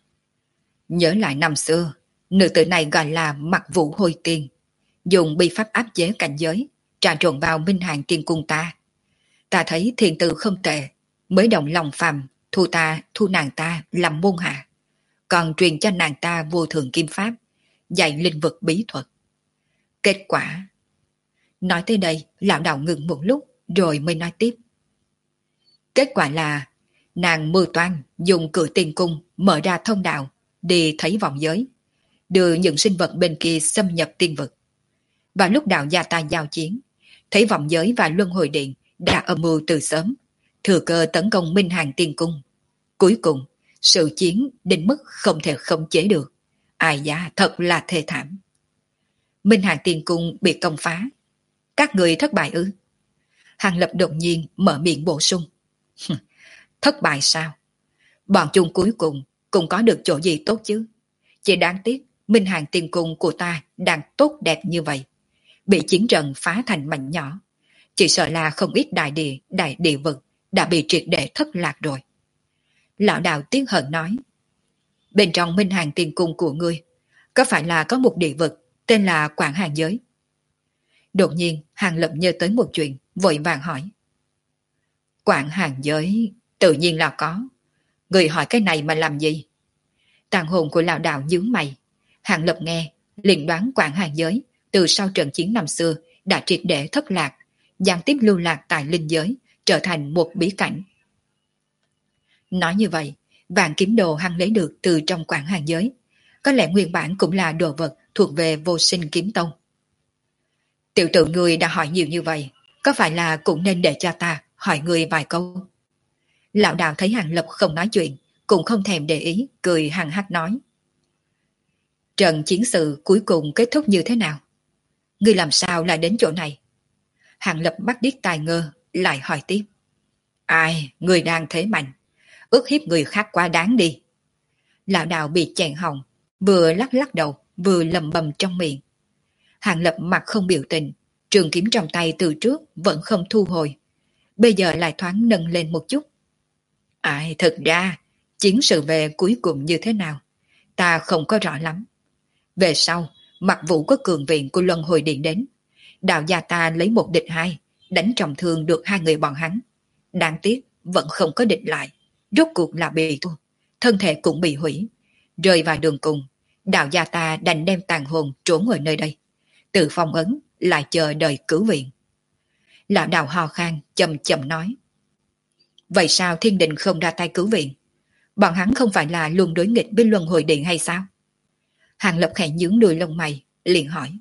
Nhớ lại năm xưa, nữ tử này gọi là Mặc Vũ Hồi Tiên, dùng bi pháp áp chế cảnh giới, trà trộn vào Minh Hàng Tiên Cung ta. Ta thấy thiền tử không tệ, mới động lòng phàm, thu nàng ta làm môn hạ, còn truyền cho nàng ta vô thượng kim pháp, dạy linh vực bí thuật. Kết quả... Nói tới đây, lão đạo ngừng một lúc, rồi mới nói tiếp. Kết quả là, nàng mưu toan dùng cửa tiên cung mở ra thông đạo, đi thấy vòng giới, đưa những sinh vật bên kia xâm nhập tiên vực. Và lúc đạo gia ta giao chiến, thấy vòng giới và luân hồi điện đã âm mưu từ sớm, thừa cơ tấn công Minh Hàng Tiên Cung. Cuối cùng, sự chiến đến mức không thể khống chế được. Ai da, thật là thê thảm. Minh Hàng Tiên Cung bị công phá. Các người thất bại ư? Hàng Lập đột nhiên mở miệng bổ sung. Thất bại sao? Bọn chúng cuối cùng cũng có được chỗ gì tốt chứ? Chỉ đáng tiếc Minh Hàng Tiên Cung của ta đang tốt đẹp như vậy, bị chiến trận phá thành mảnh nhỏ. Chỉ sợ là không ít đại địa vực đã bị triệt để thất lạc rồi. Lão đạo tiếc hận nói. Bên trong Minh Hàng Tiên Cung của ngươi, có phải là có một địa vực tên là Quảng Hàng Giới? Đột nhiên Hàng Lập nhớ tới một chuyện, vội vàng hỏi. Quảng Hàng Giới tự nhiên là có. Người hỏi cái này mà làm gì? Tàn hồn của lão đạo nhướng mày. Hàng Lập nghe, liền đoán Quảng Hàng Giới từ sau trận chiến năm xưa đã triệt để thất lạc, gián tiếp lưu lạc tại linh giới, trở thành một bí cảnh. Nói như vậy, vạn kiếm đồ hắn lấy được từ trong Quảng Hàng Giới, có lẽ nguyên bản cũng là đồ vật thuộc về Vô Sinh Kiếm Tông. Tiểu tử ngươi đã hỏi nhiều như vậy, có phải là cũng nên để cho ta hỏi ngươi vài câu? Lão đạo thấy Hàng Lập không nói chuyện, cũng không thèm để ý, cười hằng hắc nói. Trận chiến sự cuối cùng kết thúc như thế nào? Ngươi làm sao lại đến chỗ này? Hàng Lập bắt điếc tai ngơ, lại hỏi tiếp. Ai, ngươi đang thế mạnh, ức hiếp người khác quá đáng đi. Lão đạo bị chèn họng, vừa lắc lắc đầu, vừa lầm bầm trong miệng. Hàng Lập mặt không biểu tình, trường kiếm trong tay từ trước vẫn không thu hồi. Bây giờ lại thoáng nâng lên một chút. Ai, thật ra, chiến sự về cuối cùng như thế nào? Ta không có rõ lắm. Về sau, Mặc Vũ có cường viện của Luân Hồi Điện đến. Đạo gia ta lấy một địch hai, đánh trọng thương được hai người bọn hắn. Đáng tiếc, vẫn không có địch lại. Rốt cuộc là bị thua, thân thể cũng bị hủy. Rơi vào đường cùng, đạo gia ta đành đem tàn hồn trốn ở nơi đây. Tự phong ấn, lại chờ đợi cứu viện. Lão đạo ho khan, chậm chậm nói. Vậy sao Thiên Đình không ra tay cứu viện? Bọn hắn không phải là luôn đối nghịch với Luân Hồi Điện hay sao? Hàng Lập khẽ nhướng đuôi lông mày, liền hỏi.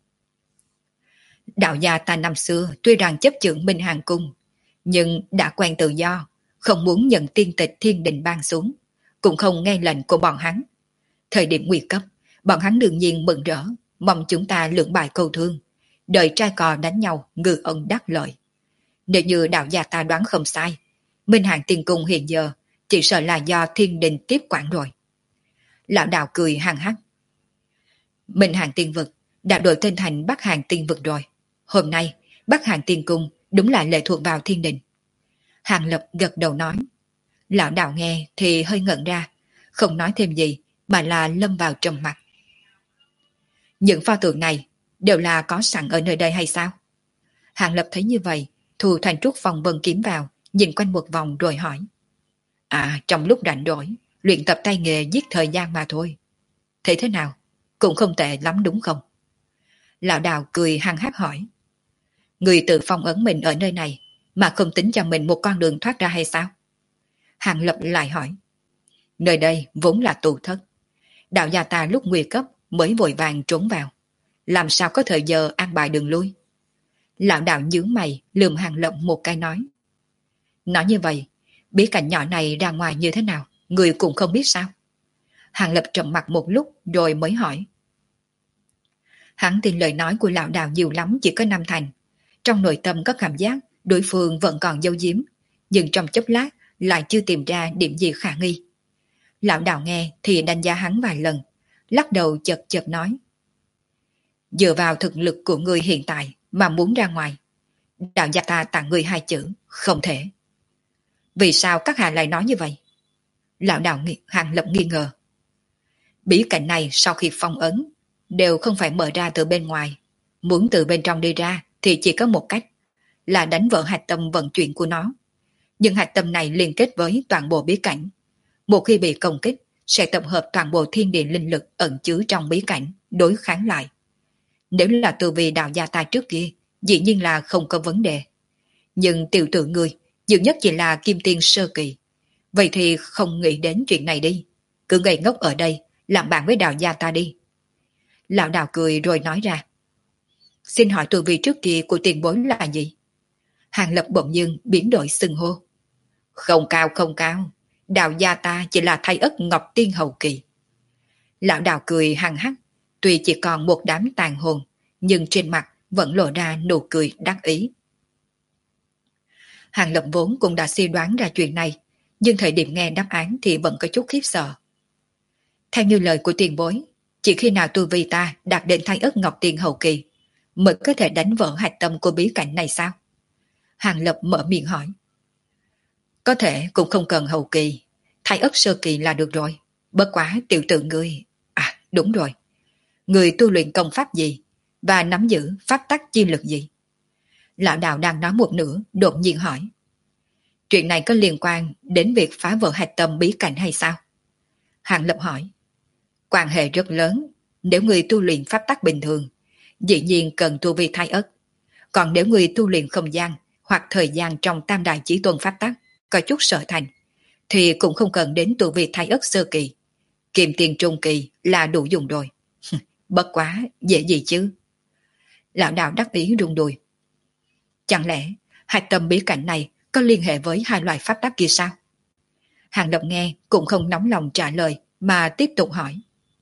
Đạo gia ta năm xưa tuy rằng chấp chưởng Minh Hàng Cung, nhưng đã quen tự do, không muốn nhận tiên tịch Thiên Đình ban xuống, cũng không nghe lệnh của bọn hắn. Thời điểm nguy cấp, bọn hắn đương nhiên mừng rỡ, mong chúng ta lưỡng bại câu thương, đợi trai cò đánh nhau, ngư ông đắc lợi. Nếu như đạo gia ta đoán không sai, Minh Hàng Tiên Cung hiện giờ chỉ sợ là do Thiên Đình tiếp quản rồi. Lão đạo cười hăng hắc. Minh Hàng Tiên Vực đã đổi tên thành Bắc Hàng Tiên Vực rồi. Hôm nay, Bắc Hàng Tiên Cung đúng là lệ thuộc vào Thiên Đình. Hàng Lập gật đầu nói. Lão đạo nghe thì hơi ngẩn ra, không nói thêm gì mà là lâm vào trầm mặc. Những pho tượng này đều là có sẵn ở nơi đây hay sao? Hàng Lập thấy như vậy, thu thành trúc vòng vân kiếm vào, nhìn quanh một vòng rồi hỏi. À, trong lúc rảnh rỗi, luyện tập tay nghề giết thời gian mà thôi. Thấy thế nào? Cũng không tệ lắm đúng không? Lão đạo cười hăng hắc hỏi. Người tự phong ấn mình ở nơi này, mà không tính cho mình một con đường thoát ra hay sao? Hàng Lập lại hỏi. Nơi đây vốn là tù thất. Đạo gia ta lúc nguy cấp mới vội vàng trốn vào. Làm sao có thời giờ an bài đường lui? Lão đạo nhướng mày lườm Hàng Lập một cái nói. Nói như vậy, bí cảnh nhỏ này ra ngoài như thế nào, người cũng không biết sao? Hàng Lập trầm mặt một lúc rồi mới hỏi. Hắn tin lời nói của lão đạo nhiều lắm chỉ có 5 thành. Trong nội tâm có cảm giác đối phương vẫn còn giấu giếm, nhưng trong chốc lát lại chưa tìm ra điểm gì khả nghi. Lão đạo nghe thì đánh giá hắn vài lần, lắc đầu chật chật nói. Dựa vào thực lực của người hiện tại, mà muốn ra ngoài. Đạo gia ta tặng ngươi 2 chữ, không thể. Vì sao các hạ lại nói như vậy? Lão đạo Hàng Lập nghi ngờ. Bí cảnh này sau khi phong ấn, đều không phải mở ra từ bên ngoài. Muốn từ bên trong đi ra thì chỉ có một cách, là đánh vỡ hạch tâm vận chuyển của nó. Nhưng hạch tâm này liên kết với toàn bộ bí cảnh. Một khi bị công kích, sẽ tập hợp toàn bộ thiên địa linh lực ẩn chứa trong bí cảnh, đối kháng lại. Nếu là từ vì đạo gia ta trước kia, dĩ nhiên là không có vấn đề. Nhưng tiểu tử người, nhiều nhất chỉ là kim tiên sơ kỳ. Vậy thì không nghĩ đến chuyện này đi. Cứ ngây ngốc ở đây, làm bạn với đạo gia ta đi. Lão đạo cười rồi nói ra. Xin hỏi tu vi trước kia của tiền bối là gì? Hàng Lập bỗng dưng biến đổi xưng hô. Không cao không cao, đạo gia ta chỉ là thay ất ngọc tiên hậu kỳ. Lão đạo cười hằng hắc, tuy chỉ còn một đám tàn hồn, nhưng trên mặt vẫn lộ ra nụ cười đắc ý. Hàng Lập vốn cũng đã suy đoán ra chuyện này, nhưng thời điểm nghe đáp án thì vẫn có chút khiếp sợ. Theo như lời của tiền bối, chỉ khi nào tu vi ta đạt đến thay ất ngọc tiên hậu kỳ, mới có thể đánh vỡ hạch tâm của bí cảnh này sao? Hàng Lập mở miệng hỏi. Có thể cũng không cần hậu kỳ, thay ất sơ kỳ là được rồi. Bất quá tiểu tử ngươi... À đúng rồi, người tu luyện công pháp gì và nắm giữ pháp tắc chi lực gì? Lão đạo đang nói một nửa đột nhiên hỏi. Chuyện này có liên quan đến việc phá vỡ hạch tâm bí cảnh hay sao? Hàng Lập hỏi. Quan hệ rất lớn, nếu người tu luyện pháp tắc bình thường, dĩ nhiên cần tu vi thay ất. Còn nếu người tu luyện không gian hoặc thời gian trong tam đại chí tôn pháp tắc có chút sở thành, thì cũng không cần đến tu vi thay ất sơ kỳ. Kiềm tiền trung kỳ là đủ dùng rồi. Bất quá, dễ gì chứ? Lão đạo đắc ý rung đùi. Chẳng lẽ hạch tâm bí cảnh này có liên hệ với 2 loại pháp tắc kia sao? Hàng Lập nghe cũng không nóng lòng trả lời mà tiếp tục hỏi.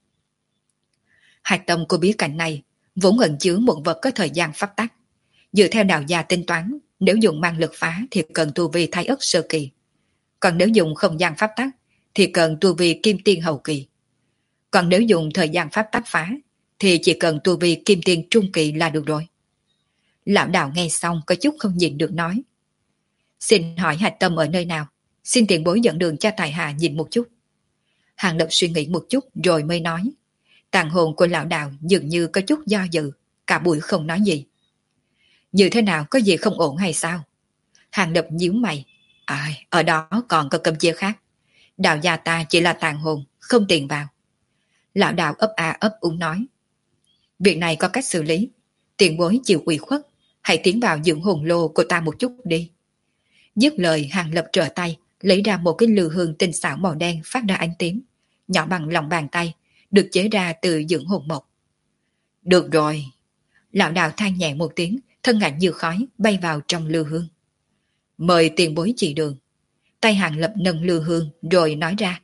Hạch tâm của bí cảnh này vốn ẩn chứa một vật có thời gian pháp tắc. Dựa theo đạo gia tính toán, nếu dùng mang lực phá thì cần tu vi thái ất sơ kỳ. Còn nếu dùng không gian pháp tắc thì cần tu vi kim tiên hậu kỳ. Còn nếu dùng thời gian pháp tắc phá thì chỉ cần tu vi kim tiên trung kỳ là được rồi. Lão đạo nghe xong có chút không nhịn được nói. Xin hỏi hạch tâm ở nơi nào? Xin tiền bối dẫn đường cho tài hạ nhìn một chút. Hàng Lập suy nghĩ một chút rồi mới nói. Tàn hồn của lão đạo dường như có chút do dự, cả buổi không nói gì. Như thế nào, có gì không ổn hay sao? Hàng Lập nhíu mày. Ở đó còn có cơm chia khác. Đạo gia ta chỉ là tàn hồn, không tiền vào. Lão đạo ấp a ấp úng nói. Việc này có cách xử lý. Tiền bối chịu ủy khuất, hãy tiến vào dưỡng hồn lô của ta một chút đi. Dứt lời, Hàng Lập trở tay, lấy ra một cái lư hương tinh xảo màu đen phát ra ánh tím, nhỏ bằng lòng bàn tay, được chế ra từ dưỡng hồn mộc. Được rồi. Lão đạo than nhẹ một tiếng, thân ảnh như khói bay vào trong lư hương. Mời tiền bối chỉ đường. Tay Hàng Lập nâng lư hương rồi nói ra.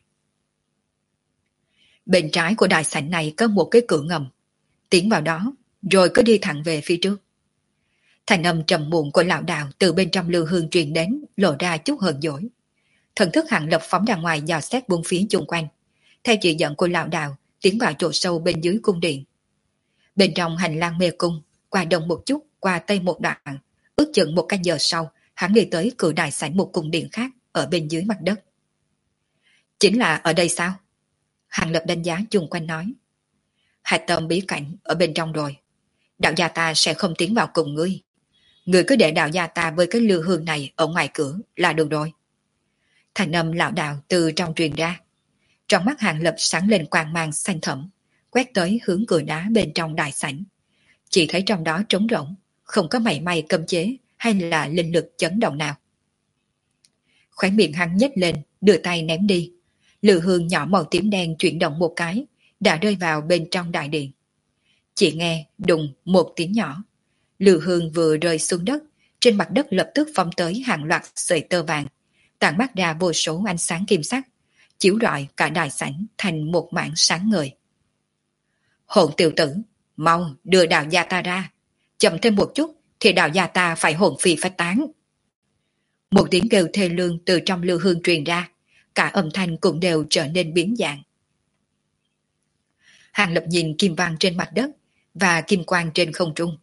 Bên trái của đại sảnh này có một cái cửa ngầm. Tiến vào đó, rồi cứ đi thẳng về phía trước. Thành âm trầm muộn của lão đạo từ bên trong lư hương truyền đến, lộ ra chút hờn dỗi. Thần thức Hàng Lập phóng ra ngoài dò xét bốn phía chung quanh. Theo chỉ dẫn của lão đạo, tiến vào chỗ sâu bên dưới cung điện. Bên trong hành lang mê cung, qua đông một chút, qua tây một đoạn, ước chừng một canh giờ sau, hắn đi tới cửa đại sảnh một cung điện khác ở bên dưới mặt đất. Chính là ở đây sao? Hàng Lập đánh giá chung quanh nói. Hạch tâm bí cảnh ở bên trong rồi. Đạo gia ta sẽ không tiến vào cùng ngươi. Ngươi cứ để đạo gia ta với cái lư hương này ở ngoài cửa là được rồi. Thành âm lão đạo từ trong truyền ra. Trong mắt Hàng Lập sáng lên quang mang xanh thẫm, quét tới hướng cửa đá bên trong đại sảnh. Chỉ thấy trong đó trống rỗng, không có mảy may cấm chế hay là linh lực chấn động nào. Khóe miệng hắn nhếch lên, đưa tay ném đi. Lư hương nhỏ màu tím đen chuyển động một cái, đã rơi vào bên trong đại điện. Chỉ nghe đùng một tiếng nhỏ. Lư hương vừa rơi xuống đất, trên mặt đất lập tức phóng tới hàng loạt sợi tơ vàng, tản mát ra vô số ánh sáng kim sắc, chiếu rọi cả đại sảnh thành một mảng sáng ngời. Hồn tiểu tử, mau đưa đạo gia ta ra, chậm thêm một chút thì đạo gia ta phải hồn phi phách tán. Một tiếng kêu thê lương từ trong lư hương truyền ra, cả âm thanh cũng đều trở nên biến dạng. Hàng Lập nhìn kim vàng trên mặt đất và kim quang trên không trung,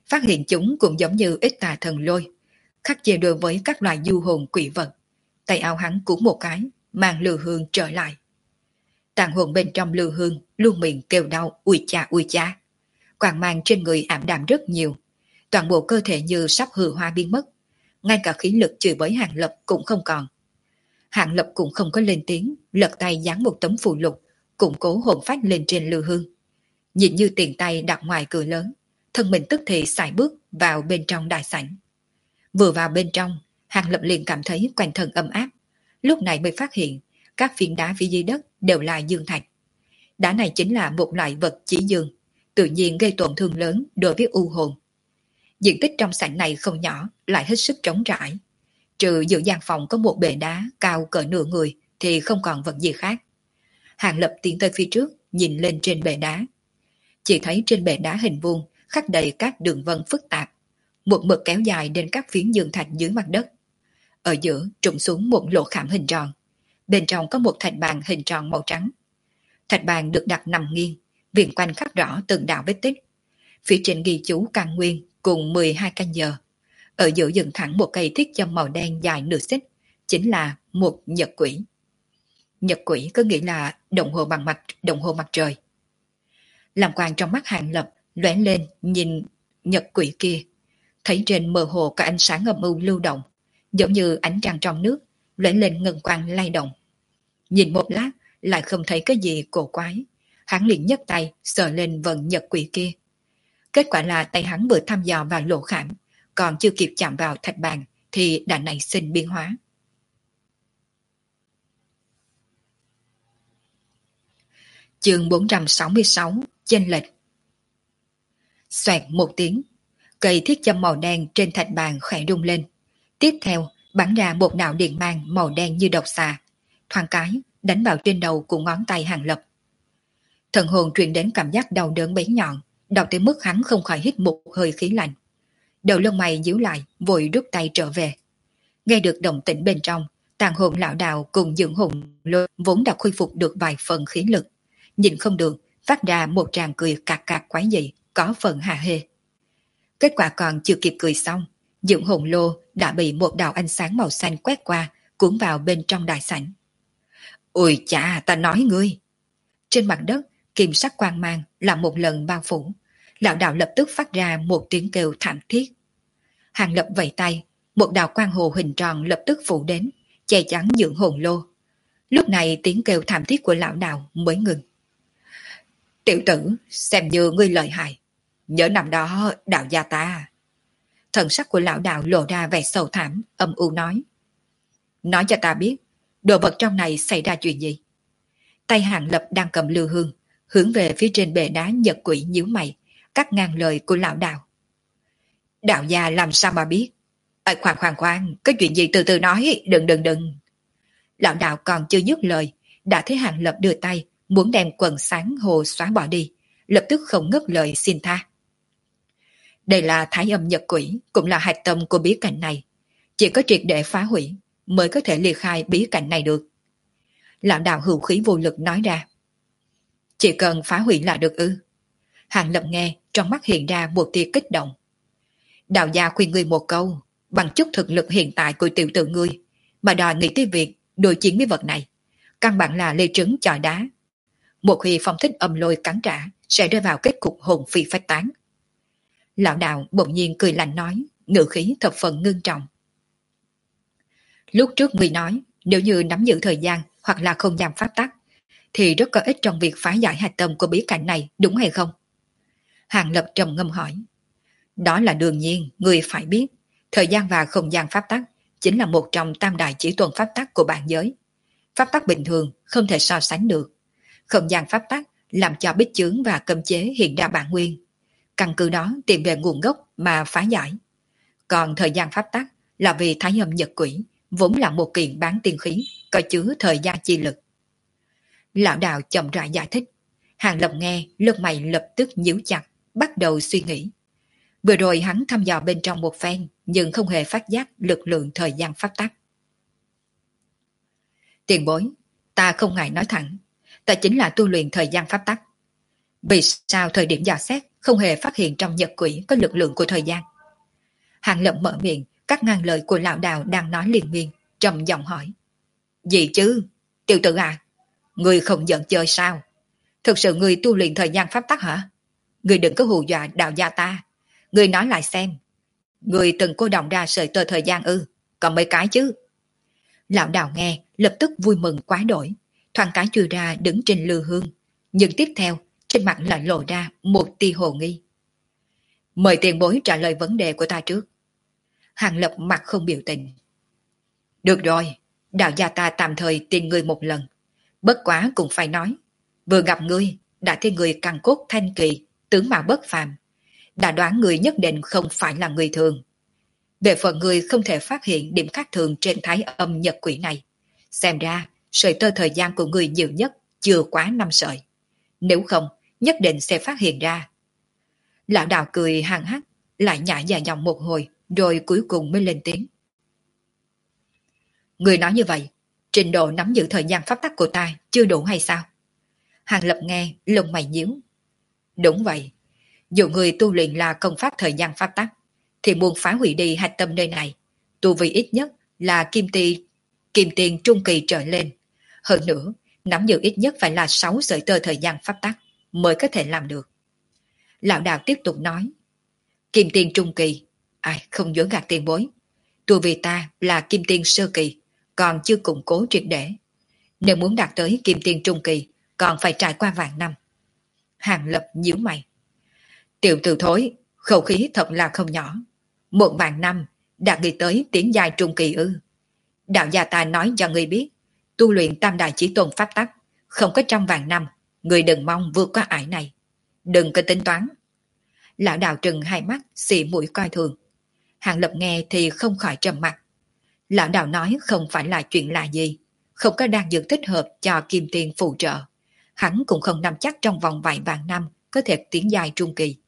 phát hiện chúng cũng giống như ít tà thần lôi, khắc chế đối với các loài du hồn quỷ vật. Tay áo hắn cuốn một cái, mang lư hương trở lại. Tàn hồn bên trong lư hương luôn miệng kêu đau ui cha ui cha. Quang mang trên người ảm đạm rất nhiều, toàn bộ cơ thể như sắp hư hoa biến mất, ngay cả khí lực chửi bới Hàng Lập cũng không còn. Hàng Lập cũng không có lên tiếng, lật tay dán một tấm phù lục, củng cố hồn phách lên trên lư hương. Nhìn như tiền tay đặt ngoài cửa lớn, thân mình tức thì sải bước vào bên trong đại sảnh. Vừa vào bên trong, Hàng Lập liền cảm thấy quanh thân ấm áp, lúc này mới phát hiện các phiến đá phía dưới đất đều là dương thạch. Đá này chính là một loại vật chỉ dương, tự nhiên gây tổn thương lớn đối với u hồn. Diện tích trong sảnh này không nhỏ, lại hết sức trống trải. Trừ giữa gian phòng có một bệ đá cao cỡ nửa người thì không còn vật gì khác. Hàng Lập tiến tới phía trước, nhìn lên trên bệ đá. Chỉ thấy trên bệ đá hình vuông khắc đầy các đường vân phức tạp, một mực kéo dài đến các phiến dương thạch dưới mặt đất. Ở giữa trụng xuống một lỗ khảm hình tròn, bên trong có một thạch bàn hình tròn màu trắng. Thạch bàn được đặt nằm nghiêng, viền quanh khắc rõ từng đạo vết tích. Phía trên ghi chú căn nguyên cùng 12 canh giờ. Ở giữa dựng thẳng một cây thiết châm màu đen dài nửa xích, chính là một nhật quỷ. Nhật quỷ có nghĩa là đồng hồ mặt trời. Làm quang trong mắt Hàng Lập lóe lên nhìn nhật quỷ kia, thấy trên mơ hồ có ánh sáng âm u lưu động, giống như ánh trăng trong nước, lóe lên ngân quang lay động. Nhìn một lát lại không thấy cái gì cổ quái, hắn liền nhấc tay sờ lên vần nhật quỷ kia. Kết quả là tay hắn vừa thăm dò vào lỗ khảm, còn chưa kịp chạm vào thạch bàn thì đã nảy sinh biến hóa. Chương 466 chênh lệch. Xoẹt một tiếng, cây thiết châm màu đen trên thạch bàn khẽ rung lên. Tiếp theo bắn ra một đạo điện mang màu đen như độc xà, thoáng cái đánh vào trên đầu của ngón tay Hàng Lập. Thần hồn truyền đến cảm giác đau đớn bén nhọn, đau tới mức hắn không khỏi hít một hơi khí lạnh. Đầu lông mày nhíu lại, vội rút tay trở về. Nghe được động tĩnh bên trong, tàn hồn lão đào cùng dưỡng hồn lôi vốn đã khôi phục được vài phần khí lực, nhìn không được phát ra một tràng cười cạc cạc quái dị, có phần hả hê. Kết quả còn chưa kịp cười xong, dưỡng hồn lô đã bị một đạo ánh sáng màu xanh quét qua, cuốn vào bên trong đại sảnh. Ôi chà, ta nói ngươi! Trên mặt đất, kim sắc quang mang là một lần bao phủ, lão đạo lập tức phát ra một tiếng kêu thảm thiết. Hàng Lập vẫy tay, một đạo quang hồ hình tròn lập tức phủ đến, che chắn dưỡng hồn lô. Lúc này tiếng kêu thảm thiết của lão đạo mới ngừng. Tiểu tử, xem như ngươi lợi hại. Nhớ năm đó, đạo gia ta. Thần sắc của lão đạo lộ ra vẻ sầu thảm, âm u nói. Nói cho ta biết, đồ vật trong này xảy ra chuyện gì? Tay Hàng Lập đang cầm lư hương, hướng về phía trên bệ đá nhật quỷ nhíu mày, cắt ngang lời của lão đạo. Đạo gia làm sao mà biết? Khoan, cái chuyện gì từ từ nói, đừng. Lão đạo còn chưa dứt lời, đã thấy Hàng Lập đưa tay, muốn đem quần sáng hồ xóa bỏ đi, lập tức không ngớt lời xin tha. Đây là thái âm nhật quỷ, cũng là hạch tâm của bí cảnh này. Chỉ có triệt để phá hủy, mới có thể ly khai bí cảnh này được. Lão đạo hữu khí vô lực nói ra. Chỉ cần phá hủy là được ư? Hàng Lập nghe, trong mắt hiện ra một tia kích động. Đạo gia khuyên ngươi một câu, bằng chút thực lực hiện tại của tiểu tử ngươi, mà đòi nghĩ tới việc đối chiến với vật này, căn bản là lê trứng chọi đá. Một khi phong thích âm lôi cắn trả, sẽ rơi vào kết cục hồn phi phách tán. Lão đạo bỗng nhiên cười lạnh nói, ngữ khí thập phần ngưng trọng. Lúc trước ngươi nói, nếu như nắm giữ thời gian hoặc là không gian pháp tắc, thì rất có ích trong việc phá giải hạch tâm của bí cảnh này, đúng hay không? Hàng Lập trầm ngâm hỏi. Đó là đương nhiên, ngươi phải biết, thời gian và không gian pháp tắc chính là một trong tam đại chỉ tuần pháp tắc của bản giới. Pháp tắc bình thường không thể so sánh được. Không gian pháp tắc làm cho bích chướng và cấm chế hiện ra bản nguyên. Căn cứ đó tìm về nguồn gốc mà phá giải. Còn thời gian pháp tắc là vì thái âm nhật quỷ, vốn là một kiện bán tiên khí, có chứa thời gian chi lực. Lão đạo chậm rãi giải thích. Hàng Lập nghe, lông mày lập tức nhíu chặt, bắt đầu suy nghĩ. Vừa rồi hắn thăm dò bên trong một phen, nhưng không hề phát giác lực lượng thời gian pháp tắc. Tiền bối, ta không ngại nói thẳng, ta chính là tu luyện thời gian pháp tắc. Vì sao thời điểm dò xét không hề phát hiện trong nhật quỷ có lực lượng của thời gian? Hàng Lập mở miệng, cắt ngang lời của lão đào đang nói liên miên, trầm giọng hỏi. Gì chứ? Tiểu tử à, người không giận chơi sao? Thực sự người tu luyện thời gian pháp tắc hả? Người đừng có hù dọa đạo gia ta. Người nói lại xem. Người từng cô động ra sợi tơ thời gian ư? Còn mấy cái chứ? Lão đào nghe, lập tức vui mừng quá đổi. Thoáng cái chui ra đứng trên lư hương. Nhưng tiếp theo, trên mặt lại lộ ra một tia hồ nghi. Mời tiền bối trả lời vấn đề của ta trước. Hàng Lập mặt không biểu tình. Được rồi, đạo gia ta tạm thời tin ngươi một lần. Bất quá cũng phải nói. Vừa gặp ngươi, đã thấy người căn cốt thanh kỳ, tướng mạo bất phàm. Đã đoán người nhất định không phải là người thường. Về phần người không thể phát hiện điểm khác thường trên thái âm nhật quỷ này. Xem ra, sợi tơ thời gian của người nhiều nhất chưa quá 5 sợi. Nếu không, nhất định sẽ phát hiện ra. Lão đạo cười hăng hắc, lại nhả dài dòng một hồi, rồi cuối cùng mới lên tiếng. Người nói như vậy, trình độ nắm giữ thời gian pháp tắc của ta chưa đủ hay sao? Hàng Lập nghe, lông mày nhíu. Đúng vậy, dù người tu luyện là công pháp thời gian pháp tắc, thì muốn phá hủy đi hạch tâm nơi này, tu vi ít nhất là kim tiền trung kỳ trở lên. Hơn nữa, nắm giữ ít nhất phải là 6 sợi tơ thời gian pháp tắc mới có thể làm được. Lão đạo tiếp tục nói. Kim tiền trung kỳ, ai không dối gạt tiền bối. Tu vi ta là kim tiền sơ kỳ, còn chưa củng cố triệt để. Nếu muốn đạt tới kim tiền trung kỳ, còn phải trải qua vạn năm. Hàng Lập nhíu mày. Tiểu tử thối, khẩu khí thật là không nhỏ. 1.000 năm, đã nghĩ tới tiến giai trung kỳ ư. Đạo gia ta nói cho người biết, tu luyện tam đại chí tôn pháp tắc, không có trong vạn năm, người đừng mong vượt qua ải này. Đừng có tính toán. Lão đạo trừng hai mắt, xì mũi coi thường. Hàng Lập nghe thì không khỏi trầm mặt. Lão đạo nói không phải là chuyện lạ gì, không có đang dược thích hợp cho kim tiền phụ trợ. Hắn cũng không nắm chắc trong vòng vài vạn năm có thể tiến giai trung kỳ.